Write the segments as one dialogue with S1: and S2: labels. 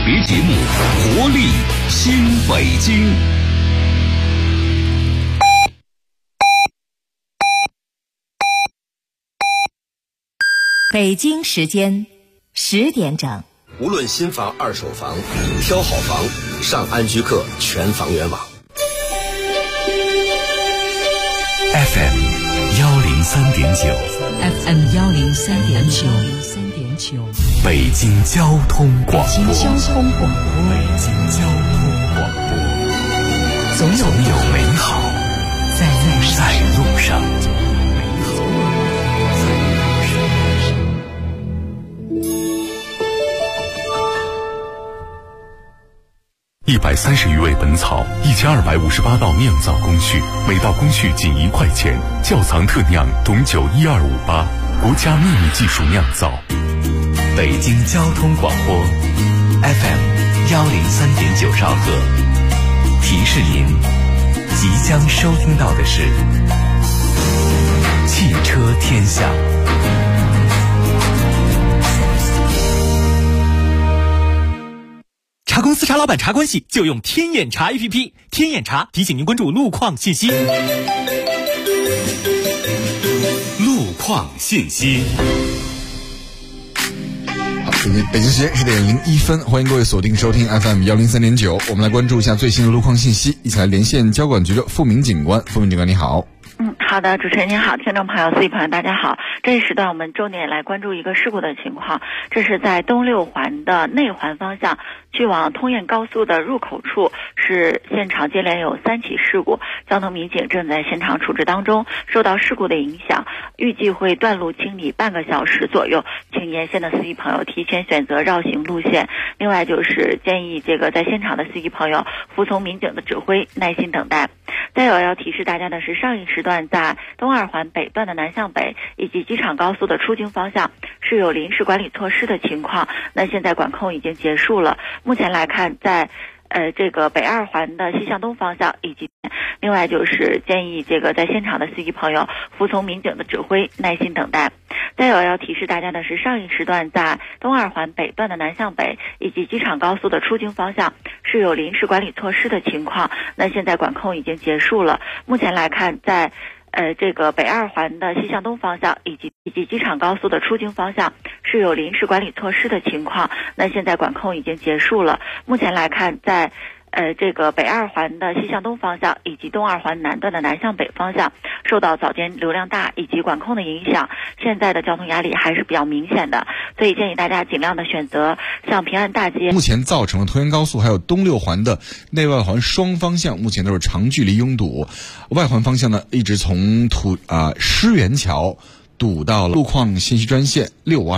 S1: 别节目《活力新北京》。
S2: 北京时间10点整。
S3: 无论新房、二手房，挑好房，上安居客全房源网。
S1: FM 103.9
S2: FM 103.9
S1: 北京交通广播。
S2: 北京交通广播，总有美好在路上。
S1: 130余味本草，1258道酿造工序，每道工序仅1块钱。窖藏特酿董酒12588，国家秘密技术酿造。
S4: 北京交通广播 FM 103.9兆赫，提示您即将收听到的是汽车天下。
S5: 茶公司茶老板茶关系就用天眼查 APP， 天眼查提醒您关注路况信息。
S1: 路况信息。
S6: 好，北京时间10点01分，欢迎各位锁定收听 FM 103.9。我们来关注一下最新的路况信息，一起来连线交管局的付明警官。付明警官你好。
S7: 好的，主持人您好，听众朋友、司机朋友大家好。这一时段我们重点来关注一个事故的情况，这是在东六环的内环方向去往通燕高速的入口处，是现场接连有3起事故，交通民警正在现场处置当中。受到事故的影响，预计会断路清理半个小时左右，请沿线的司机朋友提前选择绕行路线。另外就是建议在现场的司机朋友服从民警的指挥，耐心等待。再有要提示大家的是，上一时段在东二环北段的南向北以及机场高速的出京方向是有临时管理措施的情况，那现在管控已经结束了。目前来看，在北二环的西向东方向以及另外就是建议在现场的司机朋友服从民警的指挥，耐心等待。再有要提示大家的是，上一时段在东二环北段的南向北以及机场高速的出京方向是有临时管理措施的情况，那现在管控已经结束了。目前来看，在北二环的西向东方向以及机场高速的出京方向是有临时管理措施的情况，那现在管控已经结束了。目前来看，在北二环的西向东方向以及东二环南段的南向北方向受到早间流量大以及管控的影响，现在的交通压力还是比较明显的，所以建议大家尽量的选择像平安大街。
S6: 目前造成了通燕高速还有东六环的内外环双方向目前都是长距离拥堵，外环方向呢一直从狮园桥堵到了路况信息专线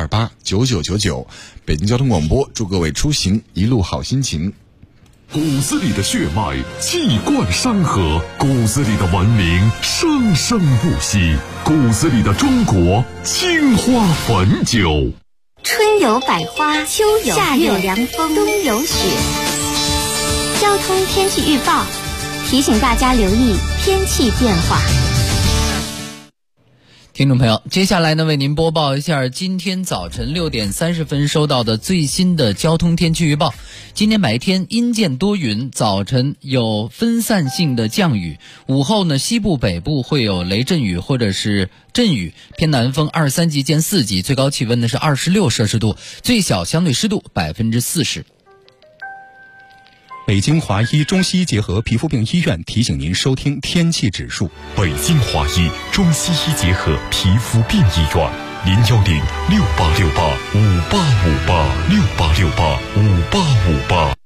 S6: 65289999。北京交通广播祝各位出行一路好心情。
S1: 骨子里的血脉气贯山河，骨子里的文明生生不息，骨子里的中国青花汾酒。
S8: 春有百花，秋有夏有凉风，冬有雪。交通天气预报提醒大家留意天气变化。
S9: 听众朋友，接下来呢为您播报一下今天早晨6点30分收到的最新的交通天气预报。今天白天阴见多云，早晨有分散性的降雨，午后呢西部北部会有雷阵雨或者是阵雨，偏南风2、3级见4级，最高气温呢是26摄氏度，最小相对湿度40%。
S10: 北京华医中西医结合皮肤病医院提醒您收听天气指数。
S1: 北京华医中西医结合皮肤病医院，01068685858，68685858。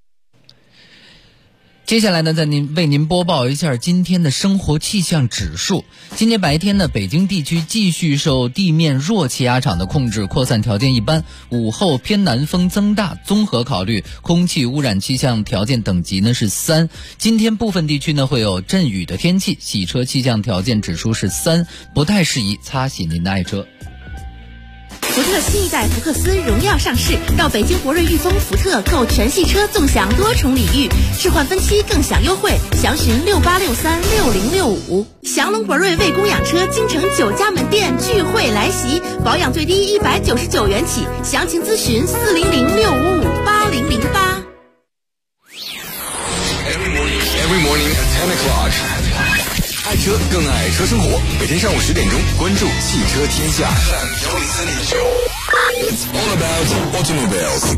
S9: 接下来呢，为您播报一下今天的生活气象指数。今天白天呢，北京地区继续受地面弱气压场的控制，扩散条件一般。午后偏南风增大，综合考虑空气污染气象条件等级呢是3。今天部分地区呢会有阵雨的天气，洗车气象条件指数是3，不太适宜擦洗您的爱车。
S11: 福特新一代福克斯荣耀上市，到北京博瑞裕丰福特购全系车纵享多重礼遇，置换分期更享优惠，详询68636065。祥龙博瑞为供养车京城9家门店聚会来袭，保养最低199元起，详情咨询4006558008008。
S3: 天上午10点钟，关注汽车天下。It's all about automobiles.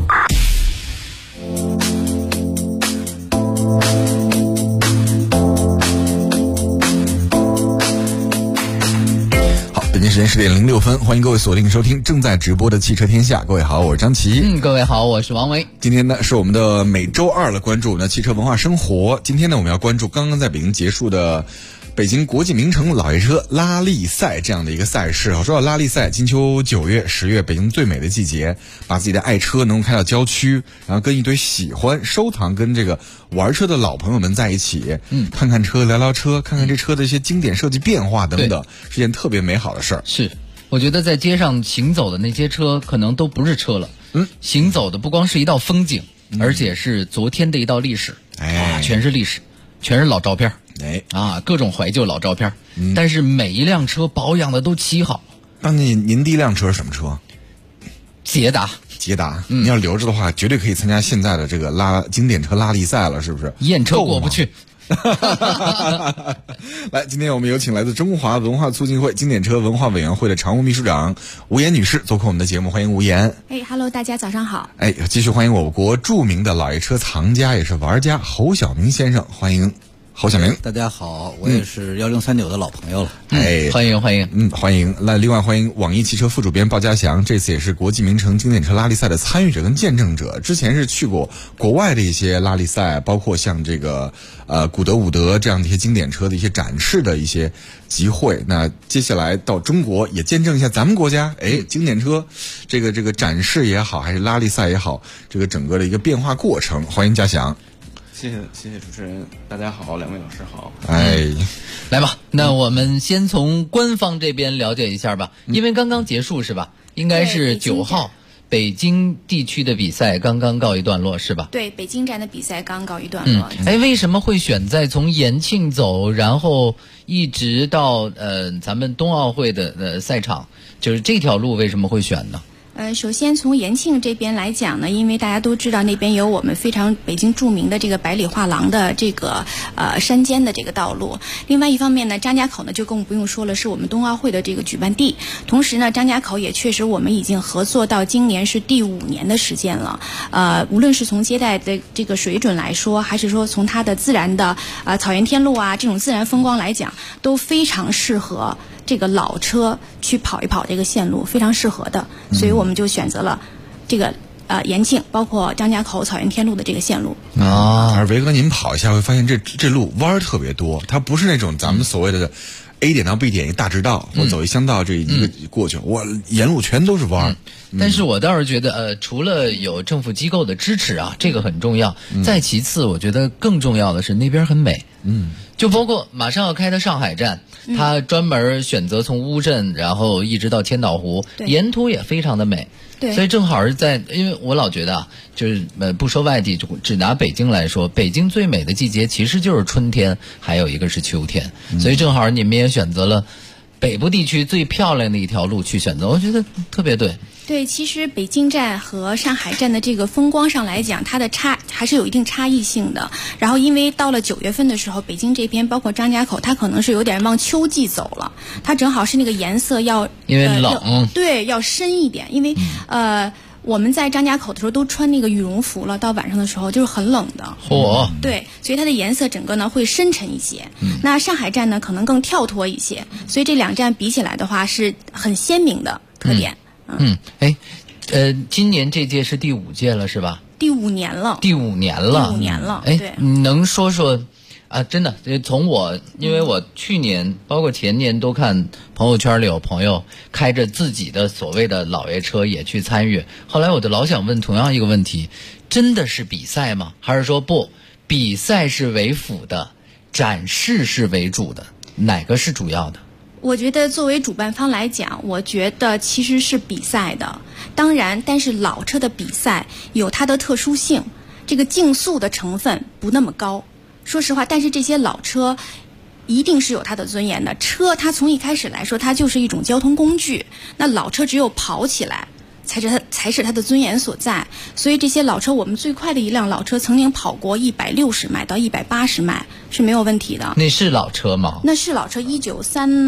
S6: 北京时间10点06分，欢迎各位锁定收听正在直播的汽车天下。各位好，我是张琪。
S9: 各位好，我是王维。
S6: 今天呢是我们的每周二的关注我们的汽车文化生活。今天呢我们要关注刚刚在北京结束的北京国际名城老爷车拉力赛这样的一个赛事。说到拉力赛，金秋9月、10月，北京最美的季节，把自己的爱车能够开到郊区，然后跟一堆喜欢收藏跟这个玩车的老朋友们在一起，看看车，聊聊车，看看这车的一些经典设计变化等等，是件特别美好的事儿。
S9: 是，我觉得在街上行走的那些车可能都不是车了，行走的不光是一道风景，而且是昨天的一道历史，全是历史，全是老照片。各种怀旧老照片，但是每一辆车保养的都奇好。
S6: 那您第一辆车是什么车？
S9: 捷达。
S6: 你要留着的话，绝对可以参加现在的这个经典车拉力赛了，是不是？
S9: 验车过不去。
S6: 来，今天我们有请来自中华文化促进会经典车文化委员会的常务秘书长吴岩女士做客我们的节目，欢迎吴岩。
S12: Hello， 大家早上好。
S6: 继续欢迎我国著名的老爷车藏家也是玩家侯晓明先生，欢迎侯晓明。
S13: 大家好，我也是1039的老朋友了。
S9: 欢迎。
S6: 欢迎。来，另外欢迎网易汽车副主编鲍家祥，这次也是国际名城经典车拉力赛的参与者跟见证者。之前是去过国外的一些拉力赛，包括像这个古德伍德这样的一些经典车的一些展示的一些机会。那接下来到中国也见证一下咱们国家经典车这个展示也好，还是拉力赛也好，这个整个的一个变化过程。欢迎家祥。
S14: 谢谢主持人，大家好，两位老师好。
S9: 来吧，那我们先从官方这边了解一下吧，因为刚刚结束是吧？应该是9号，北京地区的比赛刚刚告一段落是吧？
S12: 对，北京站的比赛刚告一段落。
S9: 为什么会选在从延庆走，然后一直到咱们冬奥会的赛场，就是这条路为什么会选呢？
S12: 首先从延庆这边来讲呢，因为大家都知道那边有我们非常北京著名的这个百里画廊的这个山间的这个道路。另外一方面呢，张家口呢就更不用说了，是我们冬奥会的这个举办地。同时呢，张家口也确实我们已经合作到今年是第5年的时间了。无论是从接待的这个水准来说，还是说从它的自然的草原天路啊这种自然风光来讲，都非常适合这个老车去跑一跑这个线路，非常适合的，所以我们就选择了这个延庆，包括张家口草原天路的这个线路。
S6: 而维哥您跑一下会发现这路弯特别多，它不是那种咱们所谓的A 点到 B 点一个大直道，或走一乡道这一个过去，我沿路全都是弯。
S9: 但是我倒是觉得除了有政府机构的支持啊，这个很重要。再其次，我觉得更重要的是那边很美。就包括马上要开的上海站，它专门选择从乌镇，然后一直到千岛湖，沿途也非常的美。所以正好是因为我老觉得就是不说外地，只拿北京来说，北京最美的季节其实就是春天，还有一个是秋天。所以正好你们也选择了北部地区最漂亮的一条路去选择，我觉得特别对。
S12: 对，其实北京站和上海站的这个风光上来讲，它的还是有一定差异性的。然后因为到了9月份的时候，北京这边包括张家口，它可能是有点往秋季走了，它正好是那个颜色要
S9: 因为冷，
S12: 对，要深一点。因为我们在张家口的时候都穿那个羽绒服了，到晚上的时候就是很冷的。对，所以它的颜色整个呢会深沉一些。那上海站呢可能更跳脱一些，所以这2站比起来的话是很鲜明的特点。
S9: 今年这届是第5届了是吧？
S12: 第5年了。
S9: 第5年了。
S12: 对，
S9: 你能说说真的，因为我去年包括前年都看朋友圈里有朋友开着自己的所谓的老爷车也去参与，后来我就老想问同样一个问题，真的是比赛吗？还是说不，比赛是为辅的，展示是为主的，哪个是主要的？
S12: 我觉得作为主办方来讲，我觉得其实是比赛的。当然，但是老车的比赛有它的特殊性，这个竞速的成分不那么高。说实话，但是这些老车一定是有它的尊严的。车它从一开始来说，它就是一种交通工具。那老车只有跑起来，才是它的尊严所在。所以这些老车，我们最快的一辆老车曾经跑过160迈到180迈是没有问题的。
S9: 那是老车吗？
S12: 那是老车，1935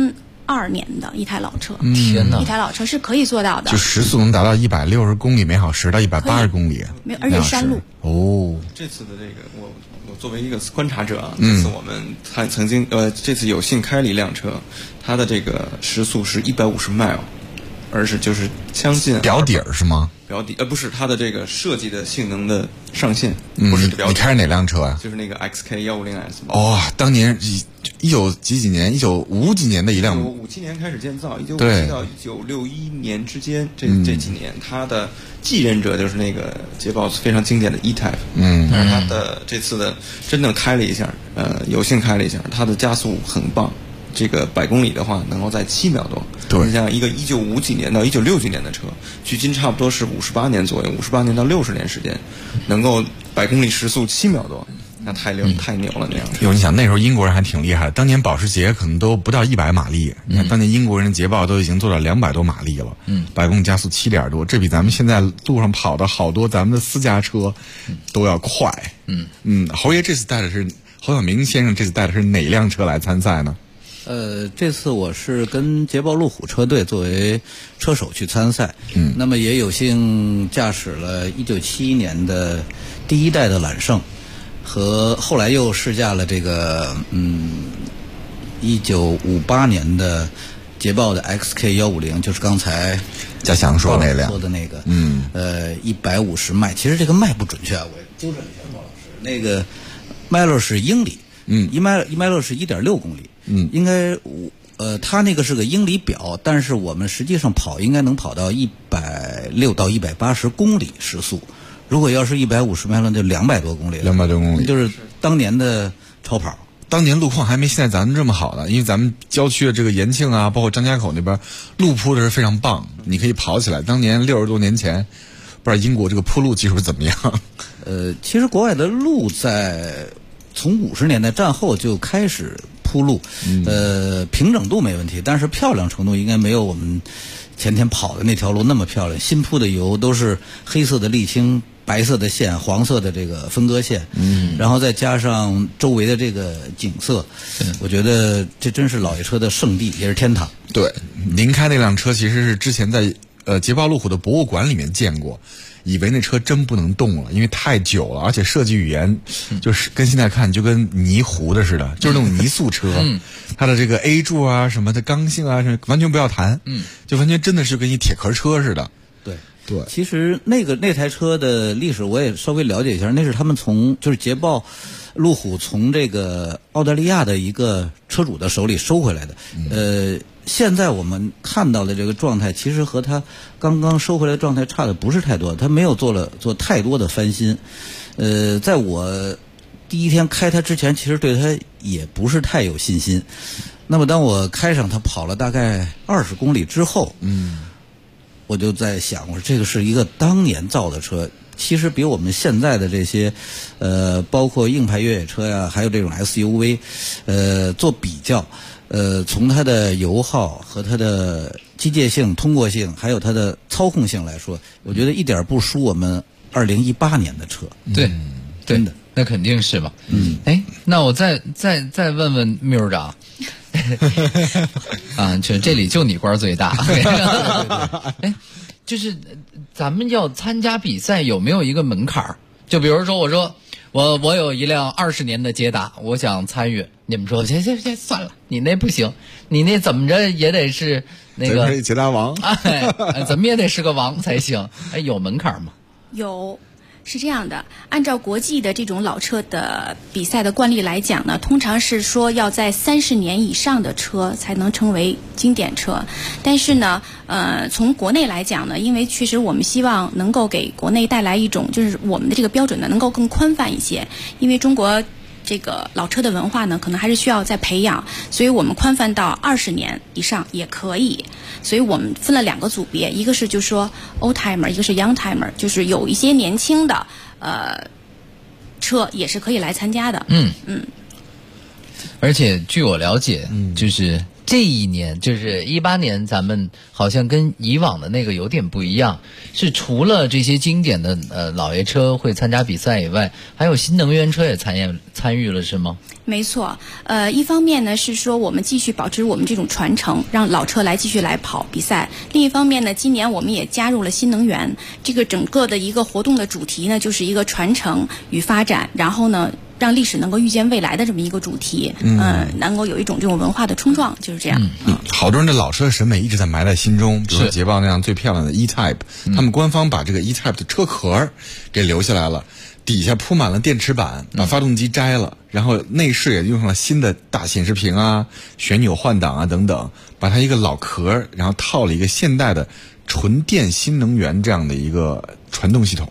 S12: 2年的一台老车。
S9: 天哪！
S12: 一台老车是可以做到的，
S6: 就时速能达到160公里每小时到180公里，
S12: 没有，而且山路。
S14: 哦，这次的这个我作为一个观察者啊，这次我们曾经这次有幸开了一辆车，它的这个时速是150 mile， 而是就是将近
S6: 表底儿是吗？
S14: 表底不是它的这个设计的性能的上限，不是表底。
S6: 你开着哪辆车啊？
S14: 就是那个 XK150S。
S6: 哦，当年19五几年的一辆
S14: ，57年开始建造，1957到1961年之间，这几年，它的继任者就是那个捷豹非常经典的 E-Type， 但是它的这次的真正开了一下，有幸开了一下，它的加速很棒。这个100公里的话，能够在7秒多。
S6: 对，
S14: 你像一个1950几年到1960几年的车，距今差不多是58年左右，58年到60年时间，能够100公里时速7秒多，那太牛了那样。
S6: 哟，你想那时候英国人还挺厉害的，当年保时捷可能都不到100马力，你看当年英国人的捷豹都已经做到200多马力了，100公里加速7点多，这比咱们现在路上跑的好多咱们的私家车都要快。侯爷这次带的是侯晓明先生这次带的是哪辆车来参赛呢？
S13: 这次我是跟捷豹路虎车队作为车手去参赛，那么也有幸驾驶了1971年的第一代的揽胜，和后来又试驾了这个1958年的捷豹的 XK150，就是刚才
S6: 嘉祥说那辆
S13: 说的那个，150迈，其实这个迈不准确啊，我纠正一下鲍老师，那个迈勒是英里，1迈勒是1.6公里。应该它那个是个英里表，但是我们实际上跑应该能跑到160到180公里时速。如果要是150迈了，就200多公里了。
S6: 200多公里，
S13: 就是当年的超跑。
S6: 当年路况还没现在咱们这么好呢，因为咱们郊区的这个延庆啊，包括张家口那边路铺的是非常棒，你可以跑起来。当年60多年前，不知道英国这个铺路技术怎么样？
S13: 其实国外的路从50年代战后就开始铺路，平整度没问题，但是漂亮程度应该没有我们前天跑的那条路那么漂亮。新铺的油都是黑色的沥青，白色的线，黄色的这个分割线，然后再加上周围的这个景色，我觉得这真是老爷车的圣地，也是天堂。
S6: 对，您开那辆车其实是之前在捷豹路虎的博物馆里面见过。以为那车真不能动了，因为太久了，而且设计语言就是跟现在看就跟泥糊的似的，就是那种泥塑车，它的这个 A 柱啊什么的刚性啊，完全不要谈，就完全真的是跟一铁壳车似的。
S13: 对，其实那台车的历史我也稍微了解一下，那是他们就是捷豹路虎从这个澳大利亚的一个车主的手里收回来的，现在我们看到的这个状态，其实和他刚刚收回来的状态差的不是太多，他没有做太多的翻新。在我第一天开它之前，其实对它也不是太有信心。那么当我开上它跑了大概20公里之后，我就在想，我说这个是一个当年造的车，其实比我们现在的这些包括硬派越野车呀，还有这种 SUV 做比较。从它的油耗和它的机械性、通过性，还有它的操控性来说，我觉得一点不输我们2018年的车。
S9: 对，
S13: 真的，
S9: 那肯定是吧。那我再问问缪长，啊，这里就你官最大。就是咱们要参加比赛有没有一个门槛？就比如说，我有一辆20年的捷达，我想参与。你们说，行，算了，你那不行，你那怎么着也得是那个
S6: 捷达王，
S9: 怎么也得是个王才行。有门槛吗？
S12: 有。是这样的，按照国际的这种老车的比赛的惯例来讲呢，通常是说要在30年以上的车才能称为经典车。但是呢，从国内来讲呢，因为确实我们希望能够给国内带来一种，就是我们的这个标准呢能够更宽泛一些，因为中国这个老车的文化呢，可能还是需要再培养，所以我们宽泛到20年以上也可以。所以我们分了2个组别，一个是就是说 old timer， 一个是 young timer， 就是有一些年轻的车也是可以来参加的。
S9: 而且据我了解，就是这一年就是18年，咱们好像跟以往的那个有点不一样，是除了这些经典的老爷车会参加比赛以外，还有新能源车也参与了，是吗？
S12: 没错，一方面呢是说我们继续保持我们这种传承，让老车继续来跑比赛；另一方面呢，今年我们也加入了新能源，这个整个的一个活动的主题呢，就是一个传承与发展，然后呢，让历史能够预见未来的这么一个主题，能够有一种这种文化的冲撞，就是这样。
S6: 好多人的老车审美一直在埋在心中，比如说捷豹那样最漂亮的 E-Type，他们官方把这个 E-Type 的车壳给留下来了。底下铺满了电池板，把发动机摘了，然后内饰也用上了新的大显示屏啊、旋钮换挡啊等等，把它一个老壳，然后套了一个现代的纯电新能源这样的一个传动系统。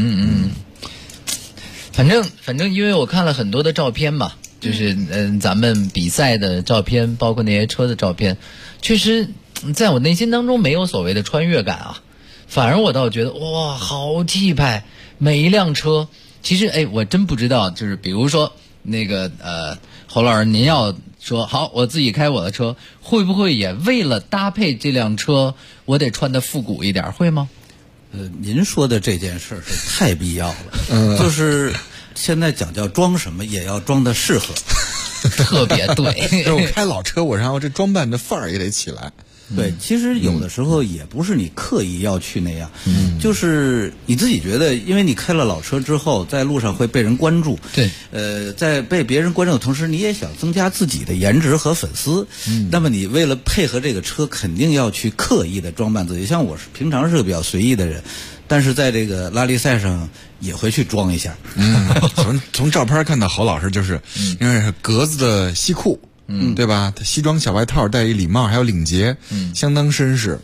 S9: 反正因为我看了很多的照片嘛，就是咱们比赛的照片，包括那些车的照片，确实在我内心当中没有所谓的穿越感啊，反而我倒觉得哇，好气派，每一辆车。其实我真不知道，就是比如说那个侯老师，您要说好我自己开我的车，会不会也为了搭配这辆车，我得穿得复古一点，会吗？
S13: 您说的这件事是太必要了，就是现在讲叫装什么也要装的适合，
S9: 特别对。
S6: 就是我开老车，然后这装扮的范儿也得起来。
S13: 对，其实有的时候也不是你刻意要去那样，就是你自己觉得，因为你开了老车之后，在路上会被人关注，
S9: 对，
S13: 在被别人关注的同时，你也想增加自己的颜值和粉丝，那么你为了配合这个车，肯定要去刻意的装扮自己。像我平常是个比较随意的人，但是在这个拉力赛上也会去装一下。
S6: 从照片看到侯老师就是因为是格子的西裤。对吧？他西装小外套，戴一礼帽，还有领结，相当绅士。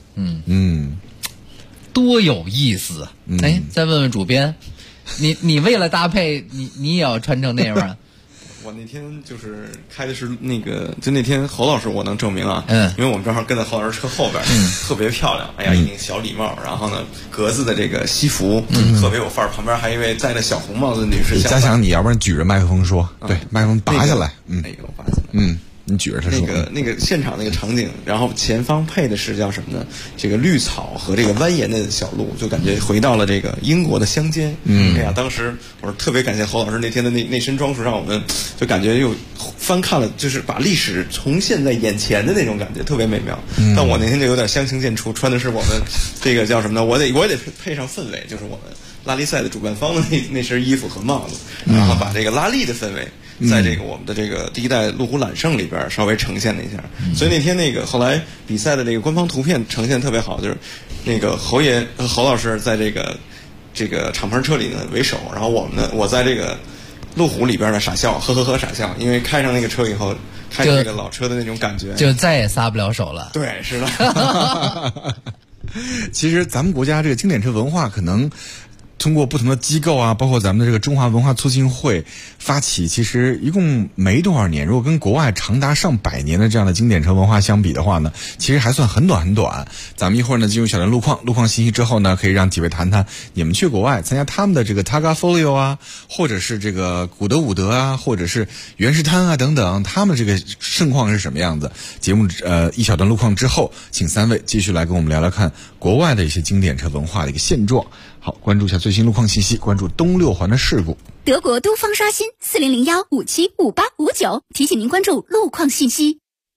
S9: 多有意思。再问问主编，你为了搭配，你也要穿成那样吗？
S14: 我那天就是开的是那个，就那天侯老师我能证明啊，因为我们正好跟在侯老师车后边，特别漂亮。哎呀，一顶小礼帽，然后呢，格子的这个西服，特别有范儿。旁边还一位戴着小红帽子的女士。
S6: 嘉祥，你要不然举着麦克风说，对，麦克风拔下来，
S14: 拔下来，
S6: 你举着它说。
S14: 那个现场那个场景，然后前方配的是叫什么呢？这个绿草和这个蜿蜒的小路，就感觉回到了这个英国的乡间。哎呀，当时我是特别感谢侯老师那天的那身装束，让我们就感觉又翻看了，就是把历史重现在眼前的那种感觉，特别美妙。但我那天就有点相形见绌，穿的是我们这个叫什么呢？我也得配上氛围，就是我们拉力赛的主办方的那身衣服和帽子，然后把这个拉力的氛围。在这个我们的这个第一代路虎揽胜里边稍微呈现了一下，所以那天那个后来比赛的这个官方图片呈现特别好，就是那个侯老师在这个敞篷车里呢为首，然后我在这个路虎里边呢傻笑，呵呵呵傻笑，因为开上那个车以后，开着那个老车的那种感觉，
S9: 就再也撒不了手了。
S14: 对，是的。
S6: 其实咱们国家这个经典车文化可能。通过不同的机构啊，包括咱们的这个中华文化促进会发起，其实一共没多少年。如果跟国外长达上百年的这样的经典车文化相比的话呢，其实还算很短很短。咱们一会儿呢进入小段路况信息之后呢，可以让几位谈谈你们去国外参加他们的这个 Tagafolio 啊，或者是这个古德伍德啊，或者是原石滩啊等等，他们这个盛况是什么样子？节目一小段路况之后，请三位继续来跟我们聊聊看国外的一些经典车文化的一个现状。好，关注一下最新路况信息，关注东六环的事故。
S8: 德国东方刷新4001575859，提醒您关注路况信息。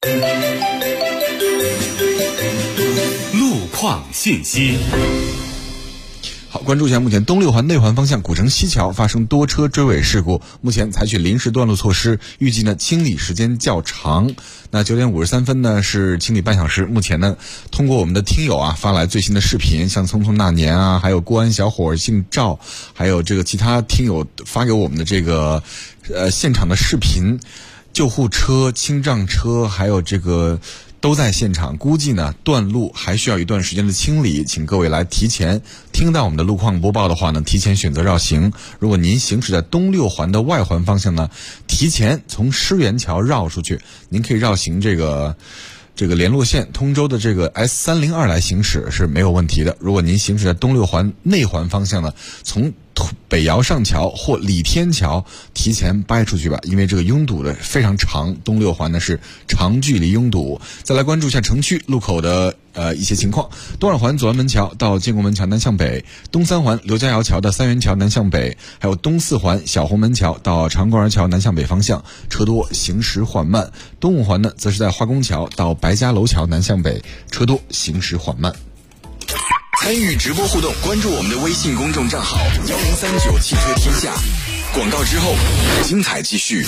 S1: 路况信息。
S6: 好，关注一下目前东六环内环方向古城西桥发生多车追尾事故，目前采取临时断路措施，预计呢清理时间较长。那9点53分呢是清理半小时。目前呢通过我们的听友啊发来最新的视频，像匆匆那年啊，还有过安小伙姓赵，还有这个其他听友发给我们的这个现场的视频，救护车、清障车，还有这个。都在现场，估计呢断路还需要一段时间的清理，请各位来提前听到我们的路况播报的话呢，提前选择绕行。如果您行驶在东六环的外环方向呢，提前从狮园桥绕出去，您可以绕行这个联络线通州的这个 S302来行驶是没有问题的。如果您行驶在东六环内环方向呢，从北窑上桥或李天桥提前掰出去吧，因为这个拥堵的非常长，东六环呢是长距离拥堵。再来关注一下城区路口的一些情况。东二环左安门桥到建国门桥南向北，东三环刘家窑桥到三元桥南向北，还有东四环小红门桥到长公园桥南向北方向车多，行驶缓慢。东五环呢则是在化工桥到白家楼桥南向北，车多，行驶缓慢。
S1: 参与直播互动，关注我们的微信公众账号1039汽车天下。广告之后，精彩继续。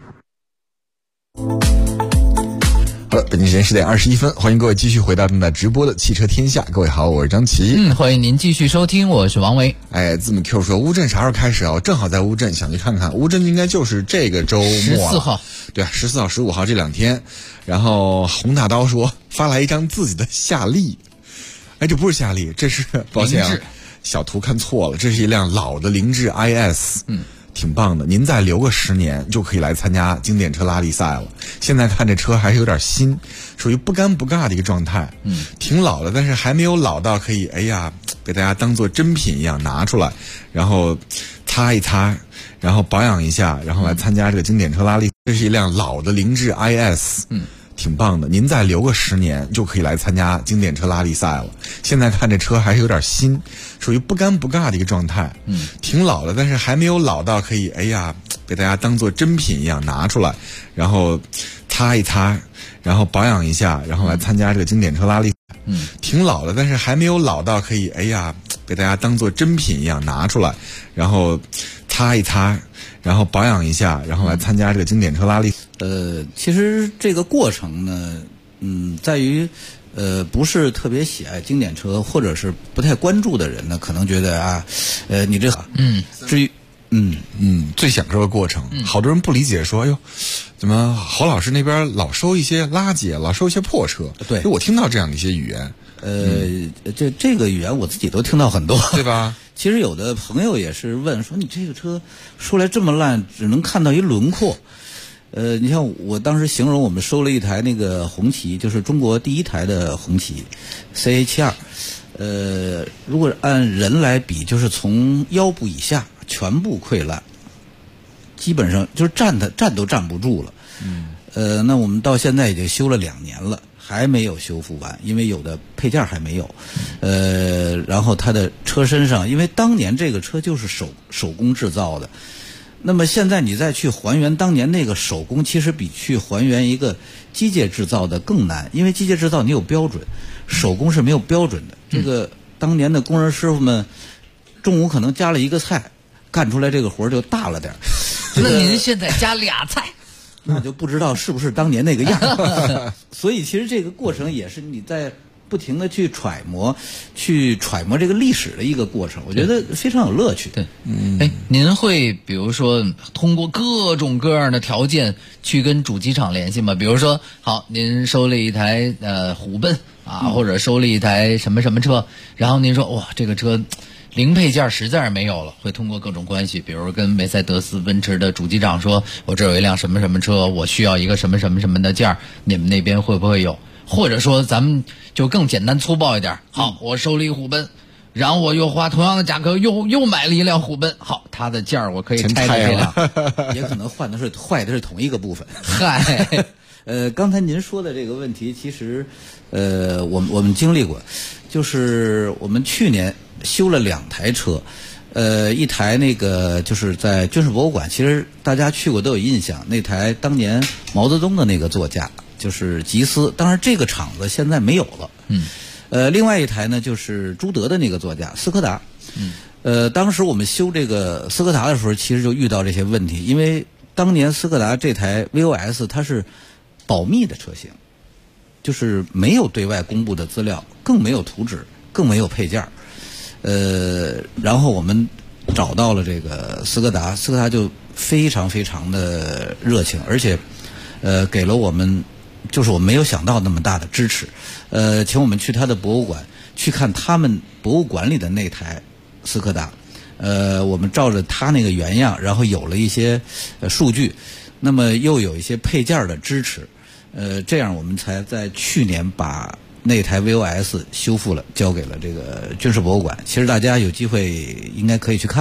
S6: 好了，北京时间10点21分，欢迎各位继续回到正在直播的汽车天下。各位好，我是张琪。
S9: 欢迎您继续收听，我是王维。
S6: 字母 Q 说乌镇啥时候开始啊？我正好在乌镇，想去看看。乌镇应该就是这个周末
S9: 14号，
S6: 对啊，14号、15号这2天。然后洪大刀说发来一张自己的夏利。这不是夏利，这是抱歉啊，小图看错了，这是一辆老的凌志 IS，挺棒的。您再留个10年就可以来参加经典车拉力赛了。现在看这车还是有点新，属于不尴不尬的一个状态，挺老的，但是还没有老到可以被大家当做珍品一样拿出来，然后擦一擦，然后保养一下，然后来参加这个经典车拉力。这是一辆老的凌志 IS，挺棒的。您再留个10年就可以来参加经典车拉力赛了。现在看这车还是有点新，属于不尴不尬的一个状态，挺老的，但是还没有老到可以被大家当做珍品一样拿出来，然后擦一擦，然后保养一下，然后来参加这个经典车拉力赛。挺老的，但是还没有老到可以被大家当做珍品一样拿出来，然后擦一擦，然后保养一下，然后来参加这个经典车拉力。
S13: 其实这个过程呢，在于不是特别喜爱经典车或者是不太关注的人呢，可能觉得你这至于
S6: 最享受的过程，好多人不理解说，哎呦，怎么侯老师那边老收一些垃圾，老收一些破车？
S13: 对，
S6: 我听到这样的一些语言。
S13: 这个语言我自己都听到很多，
S6: 对吧？
S13: 其实有的朋友也是问说，你这个车说来这么烂，只能看到一轮廓。你像我当时形容我们收了一台那个红旗，就是中国第一台的红旗 CA72。如果按人来比，就是从腰部以下全部溃烂，基本上就是站都站不住了。那我们到现在已经修了2年了，还没有修复完，因为有的配件还没有。然后它的车身上，因为当年这个车就是手工制造的，那么现在你再去还原当年那个手工，其实比去还原一个机械制造的更难，因为机械制造你有标准，手工是没有标准的。这个当年的工人师傅们中午可能加了一个菜，干出来这个活就大了点。
S9: 那您现在加俩菜，
S13: 那就不知道是不是当年那个样。所以其实这个过程也是你在不停的去揣摩这个历史的一个过程，我觉得非常有乐趣。
S9: 对，您会比如说通过各种各样的条件去跟主机厂联系吗？比如说，好，您收了一台虎贲或者收了一台什么什么车，然后您说哇，这个车零配件实在是没有了，会通过各种关系，比如跟梅赛德斯奔驰的主机厂说，我这有一辆什么什么车，我需要一个什么什么什么的件儿，你们那边会不会有？或者说咱们就更简单粗暴一点，好，我收了一虎贲，然后我又花同样的价格又买了一辆虎贲，好，它的件儿我可以拆掉这辆，
S13: 也可能坏的是同一个部分。
S9: 嗨，
S13: 刚才您说的这个问题，其实我们经历过，就是我们去年修了2台车，一台那个就是在军事博物馆，其实大家去过都有印象，那台当年毛泽东的那个座驾，就是吉斯，当然这个厂子现在没有了。另外一台呢就是朱德的那个座驾斯柯达。当时我们修这个斯柯达的时候，其实就遇到这些问题，因为当年斯柯达这台 VOS 它是保密的车型，就是没有对外公布的资料，更没有图纸，更没有配件。然后我们找到了这个斯柯达就非常非常的热情，而且给了我们就是我没有想到那么大的支持。请我们去他的博物馆去看他们博物馆里的那台斯柯达。我们照着他那个原样，然后有了一些数据，那么又有一些配件的支持。这样我们才在去年把那台 VOS 修复了，交给了这个军事博物馆。其实大家有机会应该可以去看看。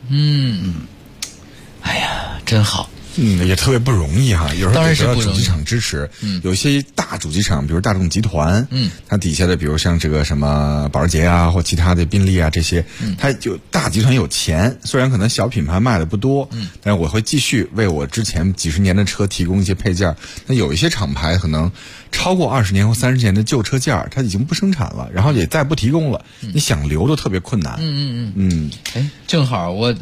S9: 哎呀，真好。
S6: 也特别不容易哈，有时候得到主机厂支持。有一些大主机厂，比如大众集团，它底下的比如像这个什么保时捷啊，或其他的宾利啊这些，它就大集团有钱，虽然可能小品牌卖的不多，但是我会继续为我之前几十年的车提供一些配件。那有一些厂牌可能超过20年或30年的旧车件，它已经不生产了，然后也再不提供了，你想留都特别困难。
S9: 哎，正好我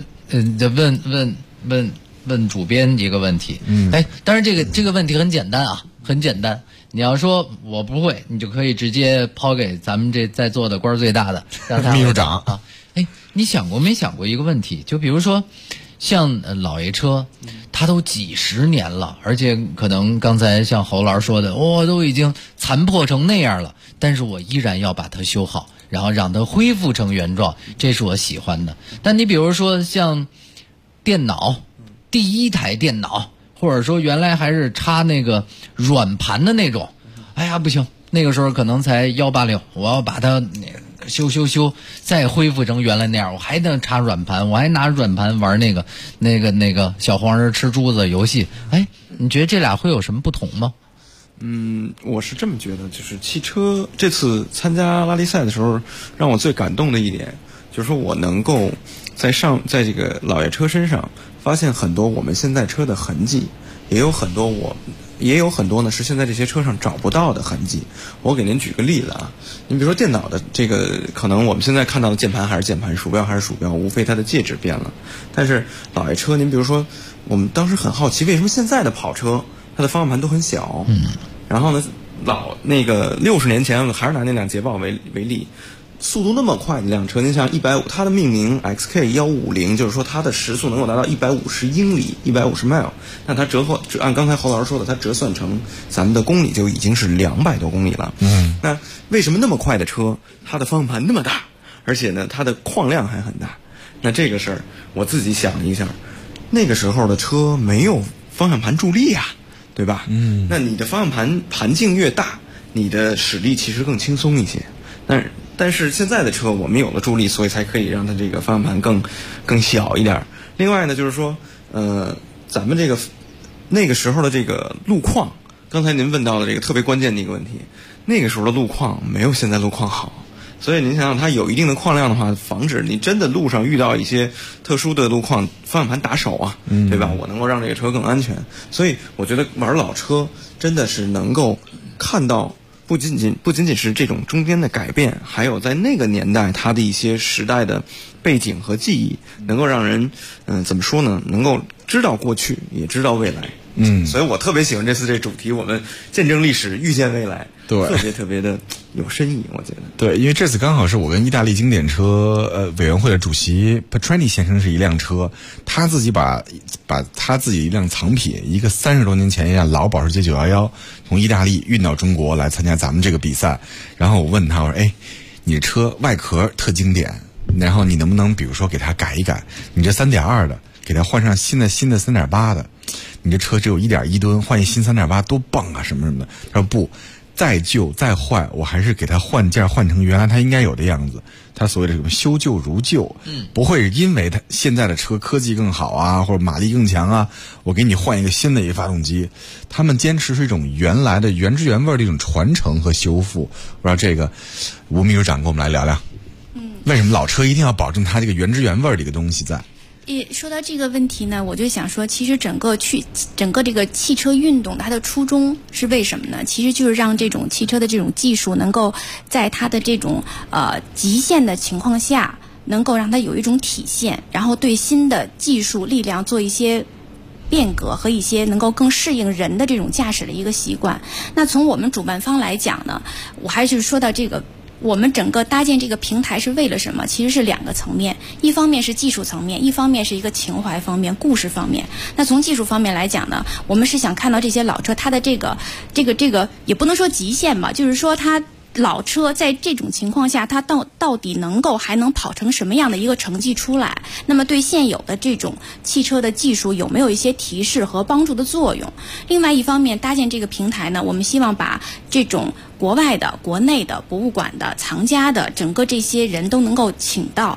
S9: 问主编一个问题，当然这个问题很简单啊，很简单。你要说我不会，你就可以直接抛给咱们这在座的官最大的让他
S6: 秘书长
S9: 啊。你想过没想过一个问题？就比如说，像老爷车，它都几十年了，而且可能刚才像侯老师说的，都已经残破成那样了，但是我依然要把它修好，然后让它恢复成原状，这是我喜欢的。但你比如说像电脑。第一台电脑，或者说原来还是插那个软盘的那种，哎呀不行，那个时候可能才186，我要把它修，再恢复成原来那样，我还能插软盘，我还拿软盘玩那个小黄人吃珠子游戏。你觉得这俩会有什么不同吗？
S14: 我是这么觉得，就是汽车这次参加拉力赛的时候，让我最感动的一点，就是说我能够在这个老爷车身上发现很多我们现在车的痕迹，也有很多呢是现在这些车上找不到的痕迹。我给您举个例子啊，您比如说电脑的这个，可能我们现在看到的键盘还是键盘，鼠标还是鼠标，无非它的介质变了。但是老爷车，您比如说，我们当时很好奇，为什么现在的跑车它的方向盘都很小？然后呢，那个60年前，还是拿那辆捷豹为例。速度那么快的一辆车，您像150，它的命名 XK1550，就是说它的时速能够达到150英里，150 mile。那它按刚才侯老师说的，它折算成咱们的公里就已经是200多公里了。那为什么那么快的车，它的方向盘那么大，而且呢，它的矿量还很大？那这个事儿我自己想了一下，那个时候的车没有方向盘助力啊，对吧？那你的方向盘径越大，你的使力其实更轻松一些。但是现在的车我们有了助力，所以才可以让它这个方向盘更小一点。另外呢，就是说咱们那个时候的这个路况，刚才您问到的这个特别关键的一个问题，那个时候的路况没有现在路况好，所以您想想它有一定的矿量的话，防止你真的路上遇到一些特殊的路况，方向盘打手啊，对吧？我能够让这个车更安全。所以我觉得玩老车真的是能够看到不仅仅是这种中间的改变，还有在那个年代它的一些时代的背景和记忆，能够让人怎么说呢？能够知道过去，也知道未来。所以我特别喜欢这次这主题，我们见证历史，预见未来，对，特别的有深意，我觉得。
S6: 对，因为这次刚好是我跟意大利经典车委员会的主席 Petrini 先生是一辆车，他自己把他自己一辆藏品，一个30多年前一辆老保时捷911，从意大利运到中国来参加咱们这个比赛。然后我问他，我说：“你的车外壳特经典，然后你能不能比如说给它改一改？你这3.2的，给它换上新的3.8的。”你这车只有1.1吨，换一新3.8多棒啊，什么什么的。他说不，再旧再坏，我还是给它换件，换成原来它应该有的样子。他所谓的什么修旧如旧，不会因为它现在的车科技更好啊，或者马力更强啊，我给你换一个新的一个发动机。他们坚持是一种原来的原汁原味的一种传承和修复。我让这个吴秘书长跟我们来聊聊，为什么老车一定要保证它这个原汁原味的一个东西在？
S12: 说到这个问题呢，我就想说，其实整个这个汽车运动它的初衷是为什么呢？其实就是让这种汽车的这种技术能够在它的这种极限的情况下，能够让它有一种体现，然后对新的技术力量做一些变革和一些能够更适应人的这种驾驶的一个习惯。那从我们主办方来讲呢，我还是说到这个。我们整个搭建这个平台是为了什么？其实是2个层面，一方面是技术层面，一方面是一个情怀方面、故事方面。那从技术方面来讲呢，我们是想看到这些老车它的这个也不能说极限吧，就是说它老车在这种情况下，它到底还能跑成什么样的一个成绩出来？那么对现有的这种汽车的技术有没有一些提示和帮助的作用？另外一方面，搭建这个平台呢，我们希望把这种国外的、国内的、博物馆的、藏家的整个这些人都能够请到。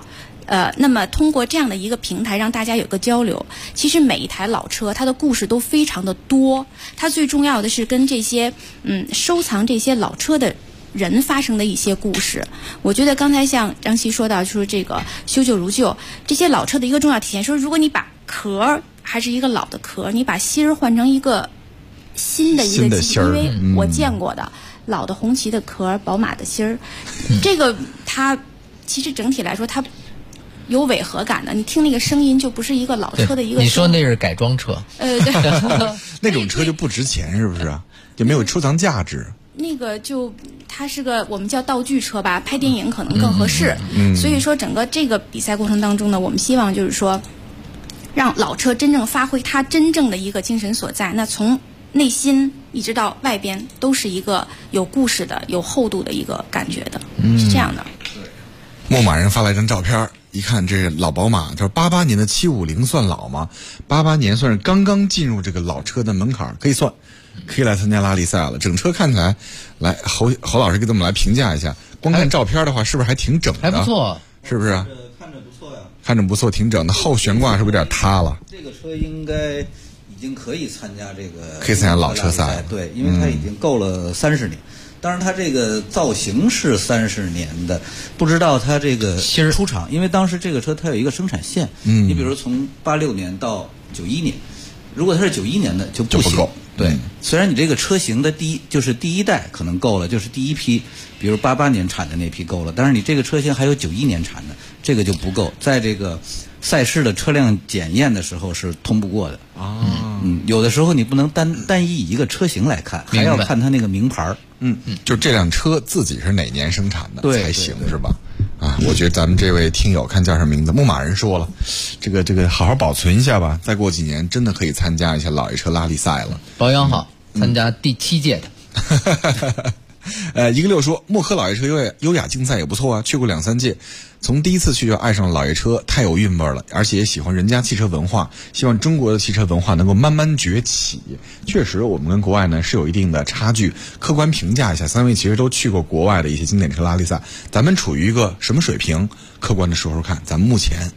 S12: 那么通过这样的一个平台让大家有个交流。其实每一台老车它的故事都非常的多，它最重要的是跟这些收藏这些老车的人发生的一些故事。我觉得刚才像张琪说到，就是这个修旧如旧，这些老车的一个重要体现，说如果你把壳还是一个老的壳，你把芯儿换成一个新的一个芯儿，因为我见过的老的红旗的壳，宝马的芯儿，这个它其实整体来说它有违和感的，你听那个声音就不是一个老车的一个。
S9: 你说那是改装车？
S12: 对，
S6: 那种车就不值钱，是不是？就没有收藏价值。
S12: 那个就它是个我们叫道具车吧，拍电影可能更合适。所以说整个这个比赛过程当中呢，我们希望就是说，让老车真正发挥它真正的一个精神所在。那从内心一直到外边都是一个有故事的、有厚度的一个感觉的，是这样的。
S6: 牧马人发来一张照片，一看这是老宝马，他说88年的750算老吗？88年算是刚刚进入这个老车的门槛，可以算，可以来参加拉力赛了。整车看起来，来侯老师给我们来评价一下。光看照片的话，是不是还挺整的？
S9: 还不错，
S6: 是不是？
S13: 看着不错呀。
S6: 看着不错，挺整的。后悬挂是不是有点塌了？
S13: 这个车应该已经可以参加这个，
S6: 可以参加老车赛。
S13: 对，因为它已经够了30年。当然，它这个造型是30年的，不知道它这个出厂，因为当时这个车它有一个生产线，你比如从86年到91年，如果它是91年的就不行。对，虽然你这个车型的第一代可能够了，就是第一批，比如88年产的那批够了，但是你这个车型还有91年产的，这个就不够，在这个赛事的车辆检验的时候是通不过的啊。有的时候你不能单以一个车型来看，还要看它那个名牌。
S6: 就这辆车自己是哪年生产的才行，是吧？啊，我觉得咱们这位听友看叫什么名字？牧马人说了，这个好好保存一下吧，再过几年真的可以参加一下老爷车拉力赛了。
S9: 保养好，参加第7届的。
S6: 一个6说，漠河老爷车优雅竞赛也不错啊，去过2、3届，从第一次去就爱上了老爷车，太有韵味了，而且也喜欢人家汽车文化，希望中国的汽车文化能够慢慢崛起。确实，我们跟国外呢是有一定的差距。客观评价一下，3位其实都去过国外的一些经典车拉力赛，咱们处于一个什么水平？客观的说说看，咱们目前。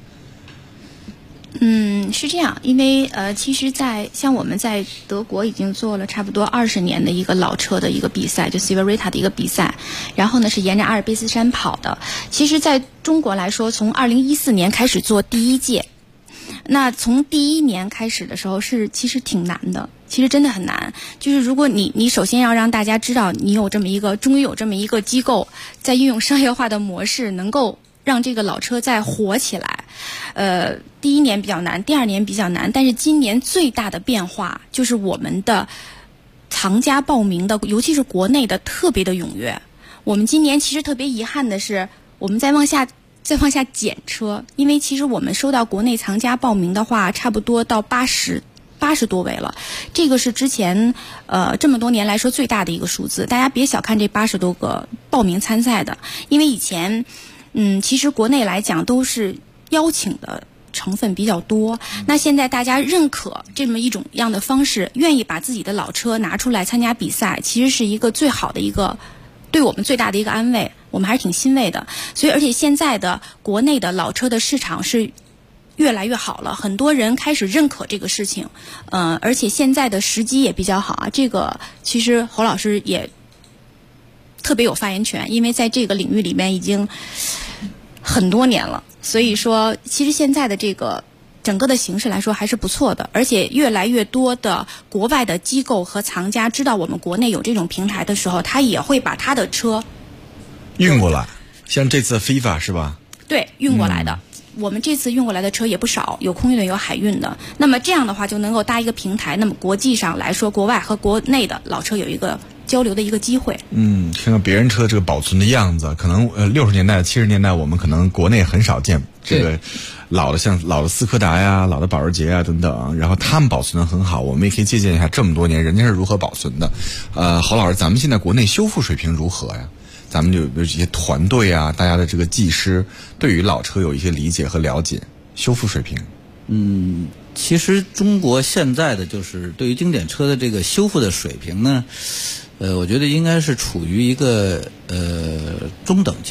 S12: 是这样，因为其实像我们在德国已经做了差不多20年的一个老车的一个比赛，就 Civerita 的一个比赛，然后呢是沿着阿尔卑斯山跑的。其实在中国来说，从2014年开始做第1届，那从第1年开始的时候其实挺难的，其实真的很难。就是如果你首先要让大家知道你有这么一个，终于有这么一个机构在运用商业化的模式，能够让这个老车再火起来。第1年比较难，第2年比较难，但是今年最大的变化就是我们的藏家报名的，尤其是国内的特别的踊跃。我们今年其实特别遗憾的是，我们再往下减车，因为其实我们收到国内藏家报名的话，差不多到80多位了，这个是之前这么多年来说最大的一个数字。大家别小看这80多个报名参赛的，因为以前其实国内来讲都是邀请的成分比较多，那现在大家认可这么一种样的方式，愿意把自己的老车拿出来参加比赛，其实是一个最好的一个，对我们最大的一个安慰，我们还是挺欣慰的。所以而且现在的国内的老车的市场是越来越好了，很多人开始认可这个事情，而且现在的时机也比较好啊。这个其实侯老师也特别有发言权，因为在这个领域里面已经很多年了，所以说其实现在的这个整个的形势来说还是不错的，而且越来越多的国外的机构和藏家知道我们国内有这种平台的时候，他也会把他的车
S6: 运过来，像这次 FIFA 是吧？
S12: 对，运过来的。我们这次运过来的车也不少，有空运的，有海运的。那么这样的话就能够搭一个平台，那么国际上来说，国外和国内的老车有一个交流的一个机会。
S6: 看看别人车这个保存的样子，可能60年代、70年代我们可能国内很少见这个老的，像老的斯柯达呀、老的保时捷啊等等，然后他们保存的很好，我们也可以借鉴一下这么多年人家是如何保存的。侯老师，咱们现在国内修复水平如何呀？咱们有这些团队啊，大家的这个技师对于老车有一些理解和了解，修复水平。
S13: 其实中国现在的就是对于经典车的这个修复的水平呢，我觉得应该是处于一个中等阶段。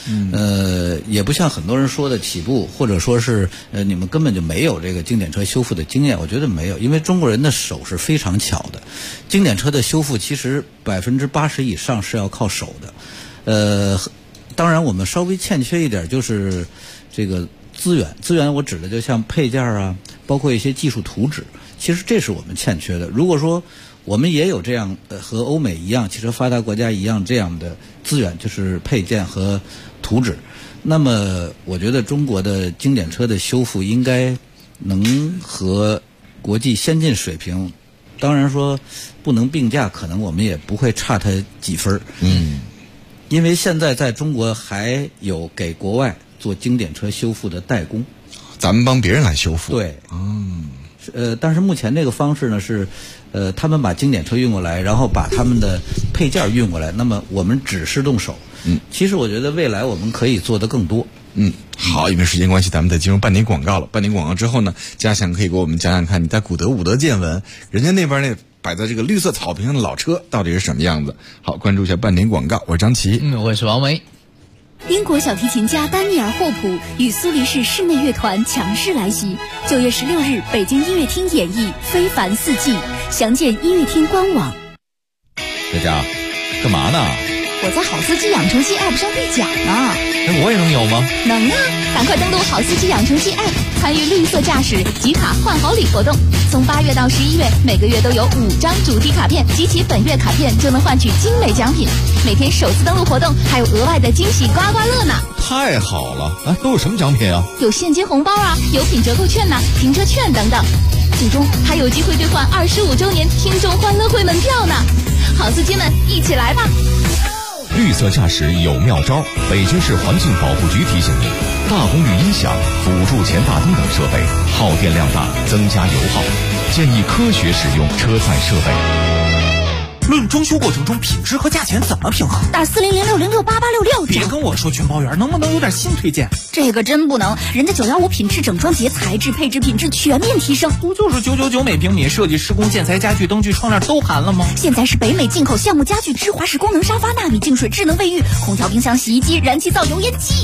S13: 也不像很多人说的起步，或者说是你们根本就没有这个经典车修复的经验。我觉得没有，因为中国人的手是非常巧的。经典车的修复其实80%以上是要靠手的。当然我们稍微欠缺一点就是这个资源我指的就像配件啊，包括一些技术图纸，其实这是我们欠缺的。如果说我们也有这样和欧美一样，汽车发达国家一样这样的资源，就是配件和图纸，那么我觉得中国的经典车的修复应该能和国际先进水平，当然说不能并驾，可能我们也不会差它几分。因为现在在中国还有给国外做经典车修复的代工，
S6: 咱们帮别人来修复。
S13: 对，但是目前这个方式呢是，他们把经典车运过来，然后把他们的配件运过来，那么我们只是动手。其实我觉得未来我们可以做得更多。
S6: 好，因为时间关系，咱们得进入半点广告了。半点广告之后呢，嘉祥可以给我们讲讲看，你在古德伍德见闻，人家那边那摆在这个绿色草坪上的老车到底是什么样子？好，关注一下半点广告，我是张琪，
S9: 我是王维。
S8: 英国小提琴家丹尼尔·霍普与苏黎世室内乐团强势来袭，9月16日北京音乐厅演绎《非凡四季》，详见音乐厅官网。
S15: 佳佳，干嘛呢？
S8: 我在好司机养成系 App 上兑奖呢。
S15: 那我也能有吗？
S8: 能啊！赶快登录好司机养成系 App， 参与绿色驾驶集卡换好礼活动。从8月到11月，每个月都有5张主题卡片，集齐本月卡片就能换取精美奖品。每天首次登录活动还有额外的惊喜刮刮乐呢！
S15: 太好了！都有什么奖品啊？
S8: 有现金红包啊，有品折扣券呐，停车券等等。最终还有机会兑换25周年听众欢乐会门票呢！好司机们，一起来吧！
S1: 绿色驾驶有妙招，北京市环境保护局提醒您：大功率音响、辅助前大灯等设备耗电量大，增加油耗，建议科学使用车载设备。
S5: 论装修过程中品质和价钱怎么平衡？
S8: 打4006068866。
S5: 别跟我说全包圆，能不能有点新推荐？
S8: 这个真不能，人家915品质整装节，材质配置品质全面提升。
S5: 不就是999每平米，设计施工建材家具灯具窗帘都含了吗？
S8: 现在是北美进口项目家具，芝华士功能沙发，纳米净水智能卫浴，空调冰箱洗衣机，燃气灶油烟机。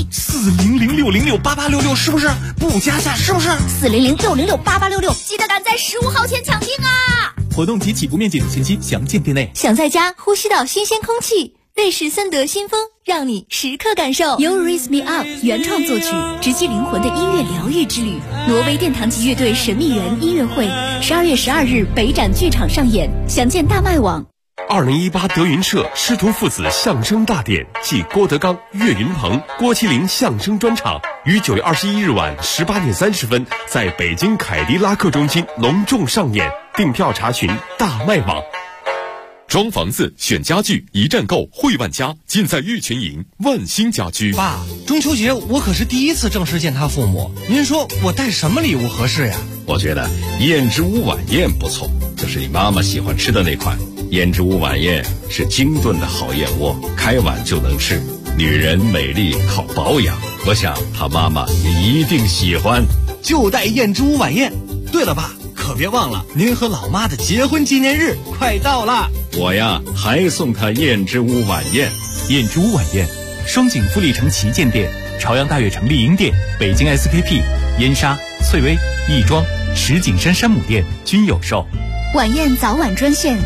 S5: 4006068866是不是？不加价是不是
S8: ？4006068866，记得赶在15号前抢订啊！
S5: 活动及起步面积等信息详见店内。
S8: 想在家呼吸到新鲜空气，瑞士森德新风让你时刻感受。You Raise Me Up 原创作曲，直击灵魂的音乐疗愈之旅。挪威殿堂级乐队神秘人音乐会，12月12日北展剧场上演，详见大麦网。
S16: 2018德云社师徒父子相声大典暨郭德纲、岳云鹏、郭麒麟相声专场于9月21日晚18点30分在北京凯迪拉克中心隆重上演。订票查询大麦网。装房子选家具一站购汇万家，尽在玉群营万兴家居。
S5: 爸，中秋节我可是第一次正式见他父母，您说我带什么礼物合适呀？
S17: 我觉得燕之屋晚宴不错，就是你妈妈喜欢吃的那款。燕之屋晚宴是精炖的好燕窝，开碗就能吃。女人美丽靠保养，我想她妈妈也一定喜欢。
S5: 就带燕之屋晚宴。对了，爸，可别忘了您和老妈的结婚纪念日快到了。
S17: 我呀，还送她燕之屋晚宴。
S5: 燕之屋晚宴，双井富力城旗舰店、朝阳大悦城丽婴店、北京 SKP、燕莎、翠微、亦庄、石景山山姆店均有售。
S8: 晚宴早晚专线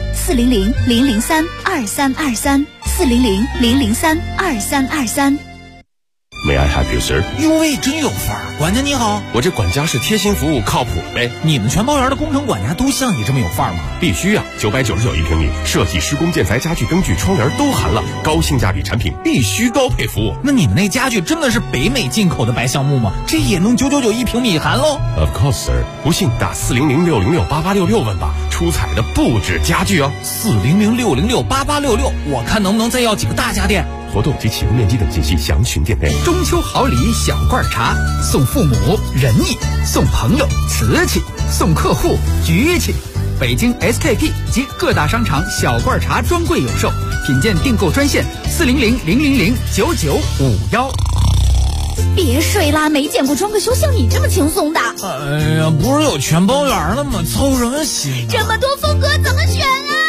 S8: 400-003-2323，400-003-2323。
S16: May I help you, sir？
S5: 哟喂，真有范儿！管家你好，
S16: 我这管家是贴心服务，靠谱呗。
S5: 你们全包园的工程管家都像你这么有范儿吗？
S16: 必须啊！999一平米，设计施工建材家具灯具窗帘都含了，高性价比产品，必须高配服务。
S5: 那你们那家具真的是北美进口的白橡木吗？这也能999一平米含喽
S16: ？Of course, sir。不信打400-606-8866问吧，出彩的不止家具哦。
S5: 400-606-8866，我看能不能再要几个大家电。
S16: 活动及起步面积等信息详询店内。
S18: 中秋好礼小罐茶，送父母仁义，送朋友瓷器，送客户局气。北京 SKP 及各大商场小罐茶专柜有售，品鉴订购专线400-000-9951。
S8: 别睡啦，没见过装个修像你这么轻松的。
S5: 哎呀，不是有全包圆了吗？操什么心？
S8: 这么多风格怎么选啊？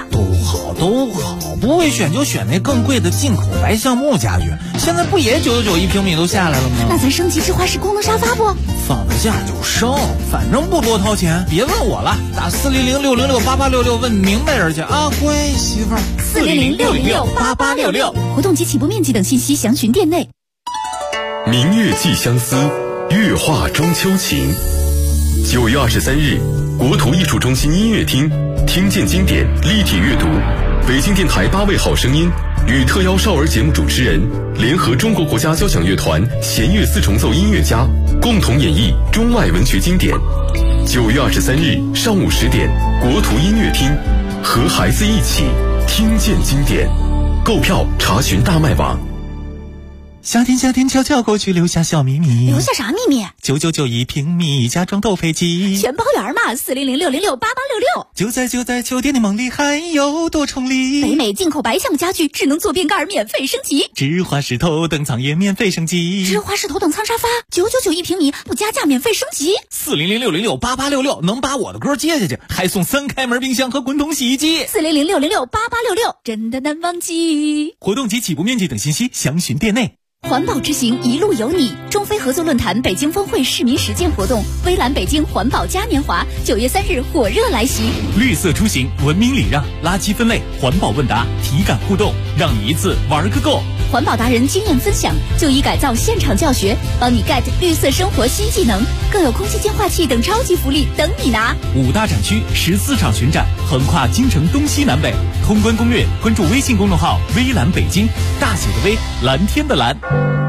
S19: 都好，不会选就选那更贵的进口白橡木家具，现在不也999一平米都下来了吗？
S8: 那咱升级智华式功能沙发不？
S19: 放得下就升，反正不多掏钱。别问我了，打400-606-8866问明白人去啊，乖媳妇儿。
S8: 400-606-8866，活动及起步面积等信息详询店内。
S1: 明月寄相思，月画中秋情。9月23日，国图艺术中心音乐厅，听见经典立体阅读，北京电台8位好声音与特邀少儿节目主持人联合中国国家交响乐团弦乐四重奏音乐家共同演绎中外文学经典。9月23日上午10点，国图音乐厅，和孩子一起听见经典。购票查询大麦网。
S20: 夏天悄悄过去，留下小秘密。
S8: 留下啥秘密
S20: ？999一平米，家装都配齐，
S8: 全包圆嘛。400-606-8866。
S20: 就在酒店的梦里，还有多重礼。
S8: 北美进口白橡木家具，智能坐便盖免费升级。
S20: 智华式头等舱也免费升级。
S8: 智华式头等舱沙发999一平米，不加价免费升级。
S19: 400-606-8866能把我的歌接下去，还送3开门冰箱和滚筒洗衣机。
S8: 400-606-8866，真的难忘记。
S20: 活动及起步面积等信息详询店内。
S8: 环保之行，一路有你。中非合作论坛北京峰会市民实践活动，微蓝北京环保嘉年华，9月3日火热来袭。
S5: 绿色出行，文明礼让，垃圾分类，环保问答，体感互动，让你一次玩个够。
S8: 环保达人经验分享，就医改造现场教学，帮你 get 绿色生活新技能，更有空气净化器等超级福利等你拿。
S5: 5大展区，14场巡展，横跨京城东西南北。通关攻略，关注微信公众号“微蓝北京”，大写的微，蓝天的蓝。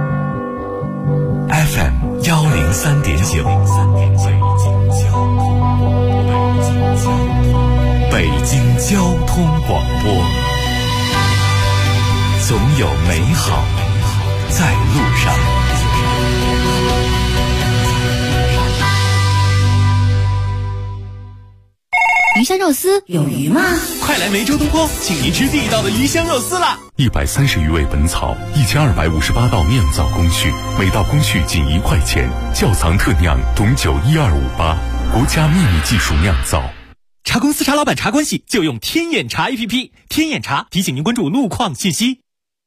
S4: FM 103.9，北京交通广播，总有美好在路上。
S8: 鱼香肉丝有鱼吗？
S5: 快来梅州东坡，请您吃地道的鱼香肉丝啦
S1: ！130余味本草，1258道酿造工序，每道工序仅1块钱，窖藏特酿董酒12588，国家秘密技术酿造。
S5: 茶公司茶老板茶关系就用天眼茶 APP， 天眼茶提醒您关注路况信息。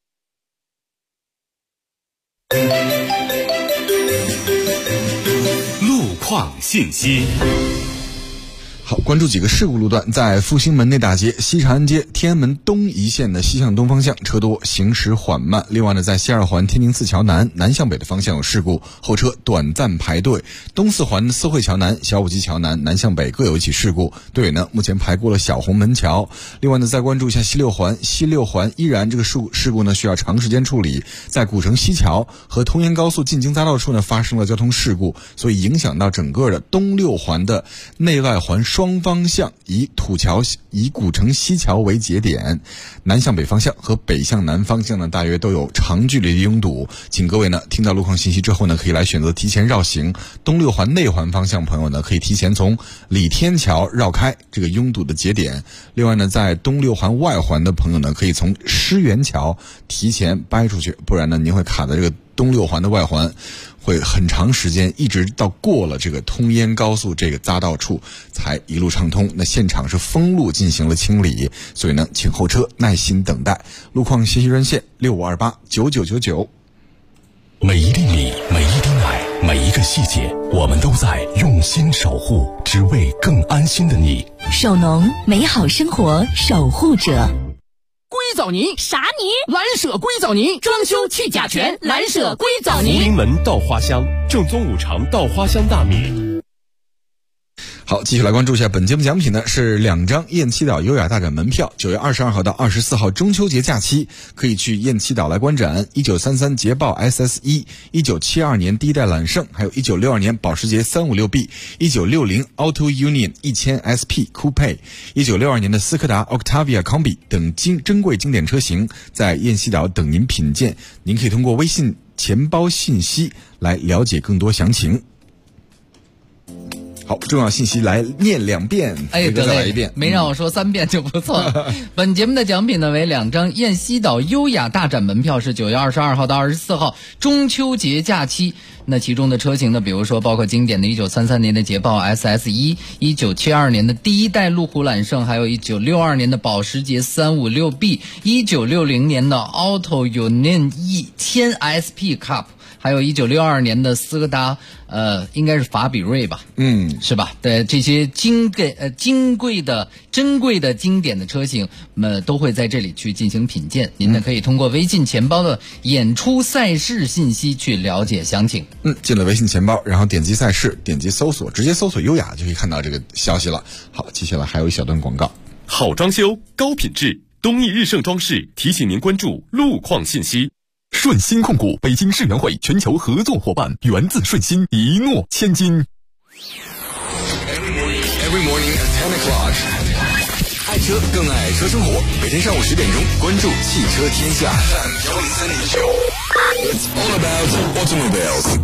S1: 路况信息。
S6: 好，关注几个事故路段，在复兴门内大街、西长安街、天安门东一线的西向东方向车多，行驶缓慢。另外呢，在西二环天宁寺桥南南向北的方向有事故，后车短暂排队。东四环四惠桥南、小武基桥南南向北各有一起事故，队委呢目前排过了小红门桥。另外呢，再关注一下西六环依然这个事故呢需要长时间处理，在古城西桥和通沿高速进京匝道处呢发生了交通事故，所以影响到整个的东六环的内外环双方向，以古城西桥为节点，南向北方向和北向南方向呢大约都有长距离的拥堵，请各位呢听到路况信息之后呢可以来选择提前绕行。东六环内环方向朋友呢可以提前从李天桥绕开这个拥堵的节点。另外呢，在东六环外环的朋友呢可以从狮园桥提前掰出去，不然呢您会卡在这个东六环的外环，会很长时间，一直到过了这个通烟高速这个匝道处才一路畅通。那现场是封路进行了清理，所以呢请后车耐心等待。路况信息热线65289999。
S1: 每一粒米，每一滴奶，每一个细节，我们都在用心守护，只为更安心的你。
S8: 手农，美好生活守护者。
S18: 硅藻泥
S8: 啥泥？
S18: 蓝舍硅藻泥，装修去甲醛，蓝舍硅藻泥。
S16: 福临门稻花香，正宗五常稻花香大米。
S6: 好，继续来关注一下本节目奖品呢，是2张雁栖岛优雅大展门票。9月22号到24号中秋节假期，可以去雁栖岛来观展1933捷豹 SS1、1972年第一代揽胜，还有1962年保时捷 356B、1960 Auto Union 1000 SP Coupe、1962年的斯柯达 Octavia Combi 等珍贵经典车型，在雁栖岛等您品鉴。您可以通过微信钱包信息来了解更多详情。好， 好，重要信息来念2遍，
S9: 哎，
S6: 再来一遍，
S9: 没让我说3遍就不错了。本节目的奖品呢为2张雁西岛优雅大展门票，是9月22号到24号中秋节假期。那其中的车型呢，比如说包括经典的1933年的捷豹 SS1、1972年的第一代路虎揽胜，还有1962年的保时捷 356B、1960年的 Auto Union E1000 SP Cup， 还有1962年的斯柯达应该是法比瑞吧，是吧？对，这些珍贵的经典的车型，都会在这里去进行品鉴。您呢可以通过微信钱包的演出赛事信息去了解详情。
S6: 进了微信钱包，然后点击赛事，点击搜索，直接搜索优雅就可以看到这个消息了。好，接下来还有一小段广告。
S16: 好装修，高品质，东义日盛装饰提醒您关注路况信息。
S1: 顺鑫控股北京世园会全球合作伙伴，源自顺鑫，一诺千金。
S3: Every morning at 10 o'clock， 爱车更爱车生活。每天上午10点钟，关注汽车天下。It's all about automobiles。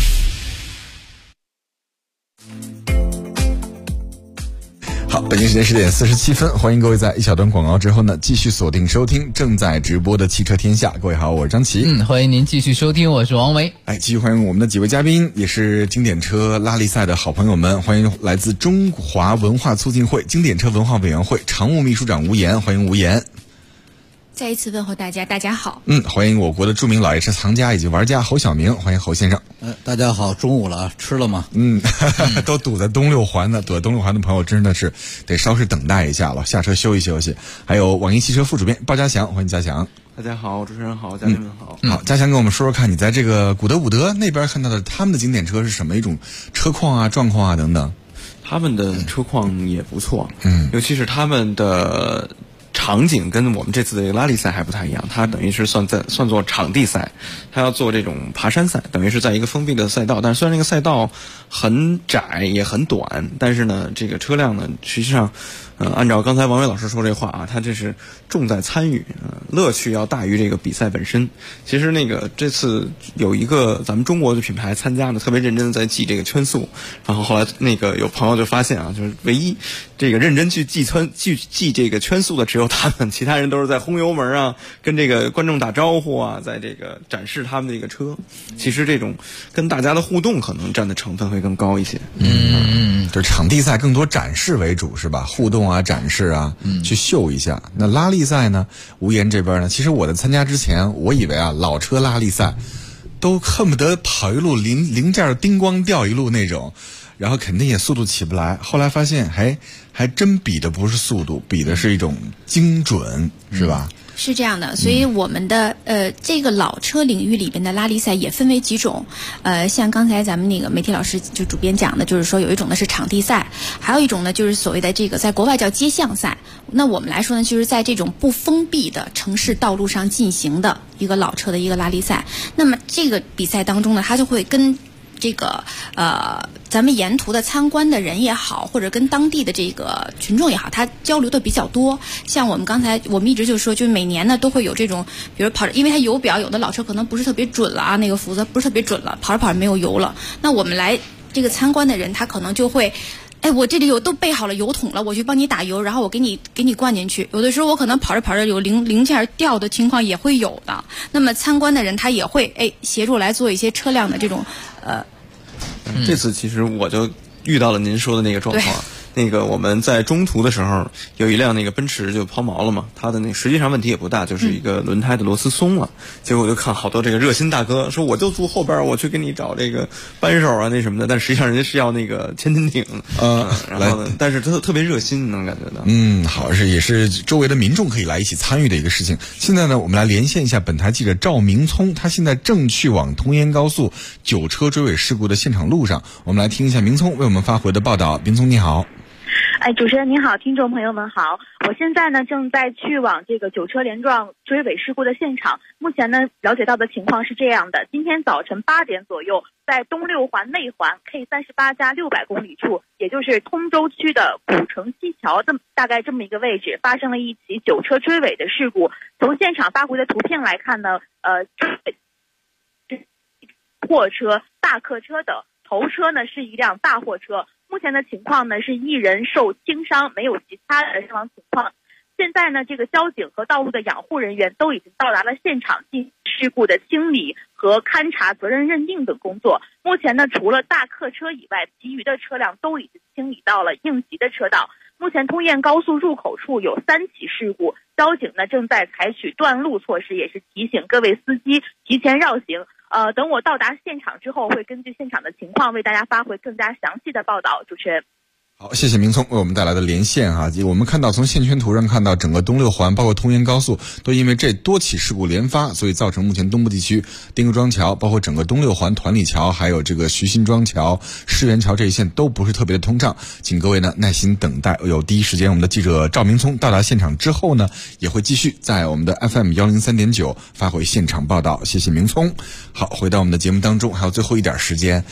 S6: 好，北京时间10点47分，欢迎各位在一小段广告之后呢，继续锁定收听正在直播的汽车天下。各位好，我是张琪。
S9: 欢迎您继续收听，我是王维。
S6: 继续欢迎我们的几位嘉宾，也是经典车拉力赛的好朋友们。欢迎来自中华文化促进会经典车文化委员会常务秘书长吴岩，欢迎吴岩。
S12: 再一次问候大家，大家好。
S6: 欢迎我国的著名老爷车藏家以及玩家侯晓明，欢迎侯先生。
S13: 大家好，中午了，吃了吗？
S6: 都堵在东六环呢，堵在东六环的朋友真的是得稍事等待一下了，下车休息休息。还有网易汽车副主编鲍家祥，欢迎家祥。
S14: 大家好，主持人好，嘉宾们好。
S6: 好，家祥跟我们说说看，你在这个古德伍德那边看到的他们的经典车是什么一种车况啊、状况啊等等？
S14: 他们的车况也不错，尤其是他们的场景跟我们这次的拉力赛还不太一样，它等于是算作场地赛，它要做这种爬山赛，等于是在一个封闭的赛道，但是虽然那个赛道很窄也很短，但是呢这个车辆呢实际上按照刚才王伟老师说这话啊，他这是重在参与，乐趣要大于这个比赛本身。其实这次有一个咱们中国的品牌参加呢，特别认真的在记这个圈速，然后后来有朋友就发现啊，就是唯一这个认真去记这个圈速的只有他们，其他人都是在轰油门啊，跟这个观众打招呼啊，在这个展示他们的一个车。其实这种跟大家的互动可能占的成分会更高一些。
S6: 就是场地赛更多展示为主是吧？互动啊，展示啊，去秀一下。那拉力赛呢？吴岩这边呢？其实我在参加之前，我以为啊，老车拉力赛都恨不得跑一路零件叮咣掉一路那种，然后肯定也速度起不来。后来发现，还真比的不是速度，比的是一种精准，是吧？
S12: 是这样的，所以我们的这个老车领域里边的拉力赛也分为几种，像刚才咱们那个媒体老师就主编讲的，就是说有一种呢是场地赛，还有一种呢就是所谓的这个在国外叫街巷赛。那我们来说呢，就是在这种不封闭的城市道路上进行的一个老车的一个拉力赛。那么这个比赛当中呢，它就会跟这个咱们沿途的参观的人也好，或者跟当地的这个群众也好，他交流的比较多。像我们一直就说，就是每年呢都会有这种，比如跑着，因为它油表有的老车可能不是特别准了啊，那个负责不是特别准了，跑着跑着没有油了，那我们来这个参观的人，他可能就会，我这里都备好了油桶了，我去帮你打油，然后我给你灌进去。有的时候我可能跑着跑着有零件掉的情况也会有的。那么参观的人他也会协助来做一些车辆的这种
S14: 这次其实我就遇到了您说的那个状况。我们在中途的时候有一辆那个奔驰就抛锚了嘛，它的实际上问题也不大，就是一个轮胎的螺丝松了。结果我就看好多这个热心大哥说，我就坐后边，我去给你找这个扳手啊那什么的，但实际上人家是要那个千斤顶然后呢，但是他特别热心，能感觉到。
S6: 好，也是周围的民众可以来一起参与的一个事情。现在呢，我们来连线一下本台记者赵明聪，他现在正去往通燕高速9车追尾事故的现场路上，我们来听一下明聪为我们发回的报道。明聪你好。
S21: 主持人您好，听众朋友们好，我现在呢正在去往这个9车连撞追尾事故的现场。目前呢了解到的情况是这样的，今天早晨8点左右，在东六环内环 K38+600公里处，也就是通州区的古城西桥大概这么一个位置，发生了一起9车追尾的事故。从现场发回的图片来看呢，货车、大客车等，头车呢是一辆大货车， 目前的情况呢是1人受轻伤，没有其他的伤亡情况。现在呢，这个交警和道路的养护人员都已经到达了现场，进行事故的清理和勘查、责任认定等工作。目前呢，除了大客车以外，其余的车辆都已经清理到了应急的车道。目前通燕高速入口处有3起事故，交警呢正在采取断路措施，也是提醒各位司机提前绕行。等我到达现场之后，会根据现场的情况为大家发回更加详细的报道。主持人。
S6: 好，谢谢明聪为我们带来的连线哈。我们看到从线圈图上看到，整个东六环包括通燕高速都因为这多起事故连发，所以造成目前东部地区丁各庄桥，包括整个东六环团里桥，还有这个徐辛庄桥、世园桥这一线都不是特别的通畅，请各位呢耐心等待。有第一时间我们的记者赵明聪到达现场之后呢，也会继续在我们的 FM 103.9发回现场报道。谢谢明聪。好，回到我们的节目当中，还有最后一点时间，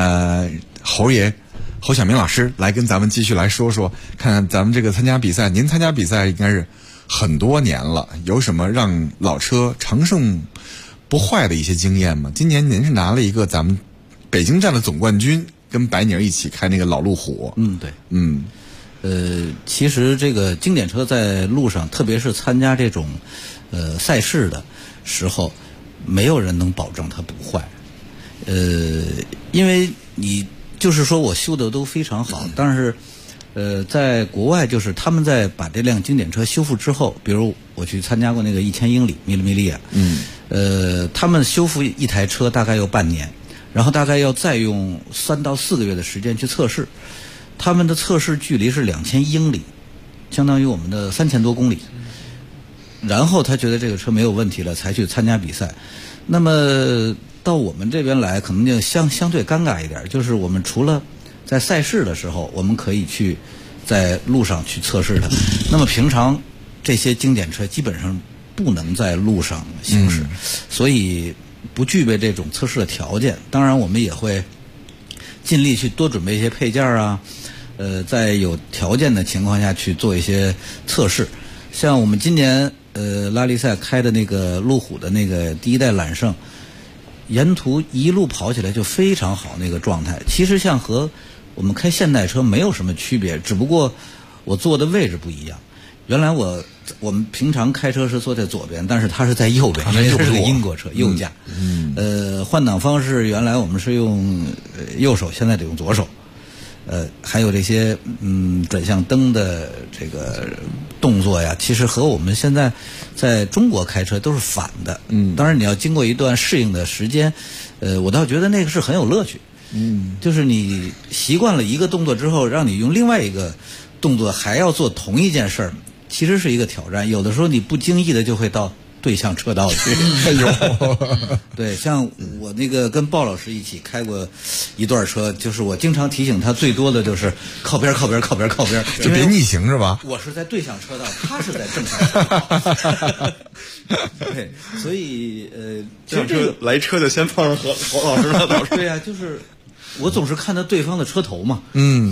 S6: 侯晓明老师来跟咱们继续来说说，看看咱们这个参加比赛，您参加比赛应该是很多年了，有什么让老车长盛不坏的一些经验吗？今年您是拿了一个咱们北京站的总冠军，跟白宁一起开那个老路虎。
S13: 对。其实这个经典车在路上，特别是参加这种赛事的时候，没有人能保证它不坏。因为你就是说我修的都非常好，但是在国外就是他们在把这辆经典车修复之后，比如我去参加过那个1000英里米利亚，他们修复一台车大概要半年，然后大概要再用3到4个月的时间去测试。他们的测试距离是2000英里，相当于我们的3000多公里。然后他觉得这个车没有问题了，才去参加比赛。那么到我们这边来，可能就相对尴尬一点，就是我们除了在赛事的时候，我们可以去在路上去测试它。那么平常这些经典车基本上不能在路上行驶，所以不具备这种测试的条件。当然，我们也会尽力去多准备一些配件啊，在有条件的情况下去做一些测试。像我们今年拉力赛开的那个路虎的那个第1代揽胜，沿途一路跑起来就非常好，那个状态其实像和我们开现代车没有什么区别，只不过我坐的位置不一样。原来我们平常开车是坐在左边，但是它是在右边，因为它是个英国车，右驾。换挡方式原来我们是用右手，现在得用左手。还有这些转向灯的这个动作呀，其实和我们现在在中国开车都是反的。当然你要经过一段适应的时间，我倒觉得那个是很有乐趣。就是你习惯了一个动作之后，让你用另外一个动作还要做同一件事儿，其实是一个挑战。有的时候你不经意的就会到对向车道去。对，像我那个跟鲍老师一起开过一段车，就是我经常提醒他最多的就是靠边，
S6: 就别逆行是吧？
S13: 我是在对向车道，他是在正向车道。对，所以其实这
S14: 来车就先碰上侯老师了，老师。
S13: 对呀，就是我总是看到对方的车头嘛。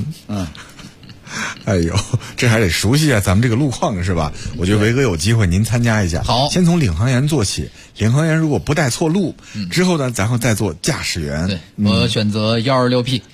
S6: 哎呦，这还得熟悉一下咱们这个路况是吧？我觉得维哥有机会您参加一下。
S9: 好，
S6: 先从领航员做起。领航员如果不带错路，之后呢，然后再做驾驶员。
S9: 对，我选择126P。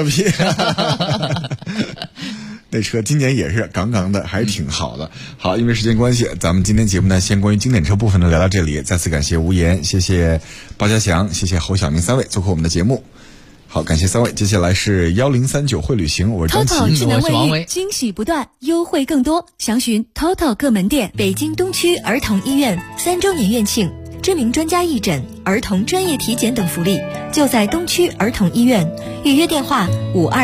S6: 那车今年也是杠杠的，还是挺好的。好，因为时间关系，咱们今天节目呢，先关于经典车部分呢聊到这里。再次感谢吴岩，谢谢包家祥，谢谢侯晓明3位做客我们的节目。好，感谢3位。接下来是1039会旅行，我是张琪，
S8: 智能卫浴，惊喜不断，优惠更多，详询 TOTO 各门店。北京东区儿童医院3周年院庆，知名专家义诊、儿童专业体检等福利，就在东区儿童医院。预约电话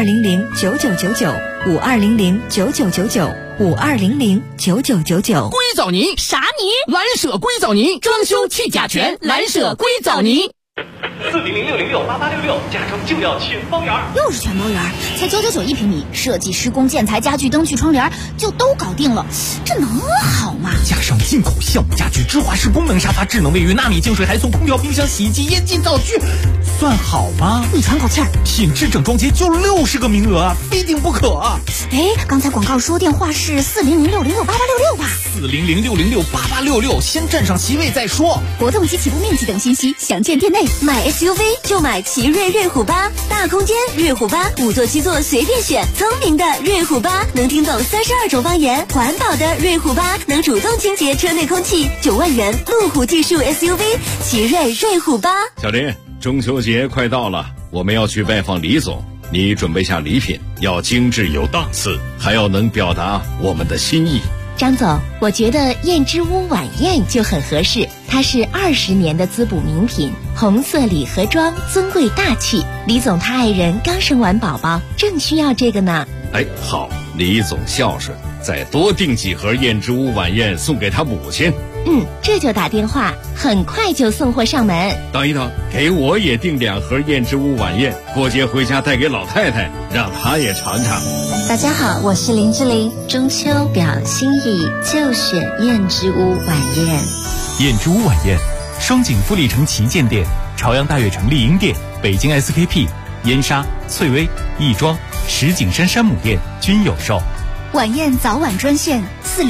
S18: ：5200-9999，5200-9999，5200-9999。硅藻泥
S8: 啥泥？
S18: 蓝舍硅藻泥，装修去甲醛，蓝舍硅藻泥。
S2: 400-606-8866，家装就要全包圆。
S22: 又是全包圆，才999一平米，设计、施工、建材、家具、灯具、窗帘就都搞定了，这能好吗？
S18: 加上进口项目家具、芝华士功能沙发、智能卫浴、纳米净水，还送空调、冰箱、洗衣机、烟机、灶具，算好吗？
S22: 你喘口气儿，
S18: 品质整装节就60个名额啊，非订不可啊！
S22: 哎，刚才广告说电话是400-606-8866吧
S18: ？400-606-8866，先占上席位再说。
S22: 活动及起步面积等信息，详见店内。买
S8: SUV 就买奇瑞瑞虎8，大空间瑞虎8，5座7座随便选，聪明的瑞虎8能听懂32种方言，环保的瑞虎8能主动清洁车内空气，9万元路虎技术 SUV 奇瑞瑞虎8。
S17: 小林，中秋节快到了，我们要去拜访李总，你准备下礼品，要精致有档次，还要能表达我们的心意。
S2: 张总，我觉得燕之屋晚宴就很合适，它是20年的滋补名品，红色礼盒装，尊贵大气。李总他爱人刚生完宝宝，正需要这个呢。
S17: 哎，好，李总孝顺，再多订几盒燕之屋晚宴送给他母亲。
S2: 这就打电话，很快就送货上门。
S17: 等一等，给我也订2盒燕之屋晚宴，过节回家带给老太太，让她也尝尝。
S2: 大家好，我是林志玲，中秋表心意就选燕之屋晚宴。
S5: 燕之屋晚宴，双井富力城旗舰店、朝阳大悦城丽婴店、北京 SKP、燕莎、翠微、亦庄、石景山山姆店均有售。
S8: 晚宴早晚专线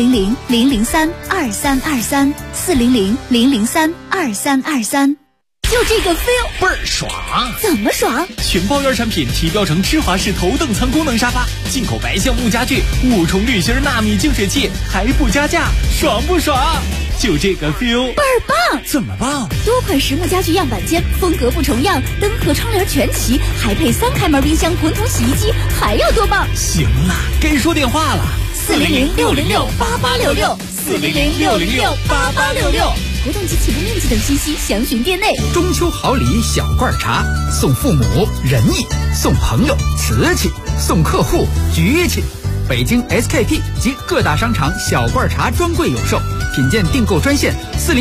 S8: 400-003-2323，400-003-2323。就这个 feel
S20: 倍儿爽！
S8: 怎么爽？
S20: 全包圆产品提标成芝华士头等舱功能沙发，进口白橡木家具，5重滤芯纳米净水器，还不加价，爽不爽？就这个 feel
S8: 倍儿棒！
S20: 怎么棒？
S8: 多款实木家具样板间，风格不重样，灯和窗帘全齐，还配3开门冰箱、滚筒洗衣机，还要多棒？
S20: 行了，该说电话了。
S8: 400-606-8866，400-606-8866。活动及起步面积等信息详询店内。
S18: 中秋好礼小罐茶，送父母仁义，送朋友瓷器，送客户局气。北京 SKP 及各大商场小罐茶专柜有售，品鉴订购专线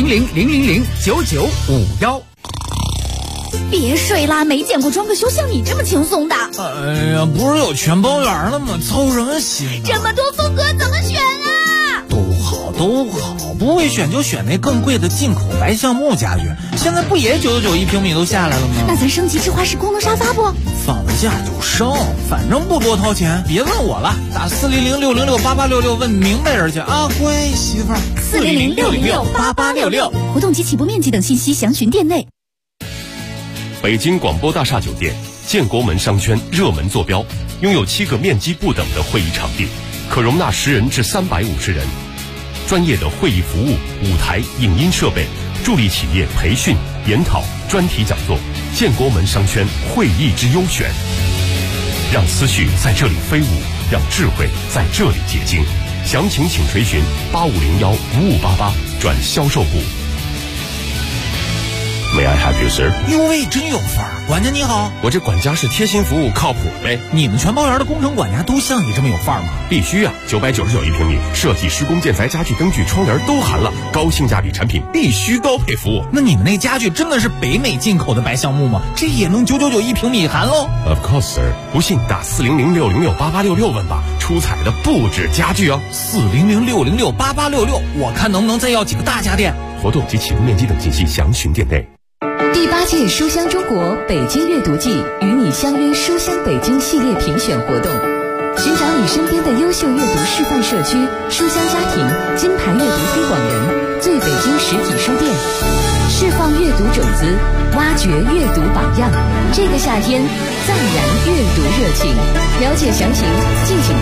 S18: 400-000-9951。
S8: 别睡啦，没见过装个修像你这么轻松的。
S19: 哎呀，不是有全包圆了吗？操什么心？
S8: 这么多风格怎么选啊？
S19: 都好，不会选就选那更贵的进口白橡木家具，现在不也9991平米都下来了吗？
S8: 那咱升级芝华士功能沙发不？
S19: 放了假就升，反正不多掏钱，别问我了，打400-606-8866问明白人去啊，乖媳妇儿。
S8: 400-606-8866，活动及起步面积等信息详询店内。
S16: 北京广播大厦酒店建国门商圈热门坐标，拥有7个面积不等的会议场地，可容纳10人至350人。专业的会议服务、舞台、影音设备，助力企业培训、研讨、专题讲座。建国门商圈会议之优选，让思绪在这里飞舞，让智慧在这里结晶。详情请垂询8501-5588转销售部。May I help you, sir？
S19: 哟喂，真有范儿！管家你好，
S16: 我这管家是贴心服务，靠谱呗。
S19: 你们全包圆的工程管家都像你这么有范儿吗？
S16: 必须啊！999一平米，设计、施工、建材、家具、灯具、窗帘都含了，高性价比产品必须高配服务。
S19: 那你们那家具真的是北美进口的白橡木吗？这也能999一平米含喽
S16: ？Of course, sir。不信打400-606-8866问吧，出彩的不止家具哦。
S19: 400-606-8866，我看能不能再要几个大家电。
S16: 活动及起步面积等信息详询店内。
S7: 第8届书香中国北京阅读季与你相约书香北京系列评选活动，寻找你身边的优秀阅读示范社区、书香家庭、金牌阅读推广人、最北京实体书店，释放阅读种子，挖掘阅读榜样。这个夏天，再燃阅读热情。了解详情，敬请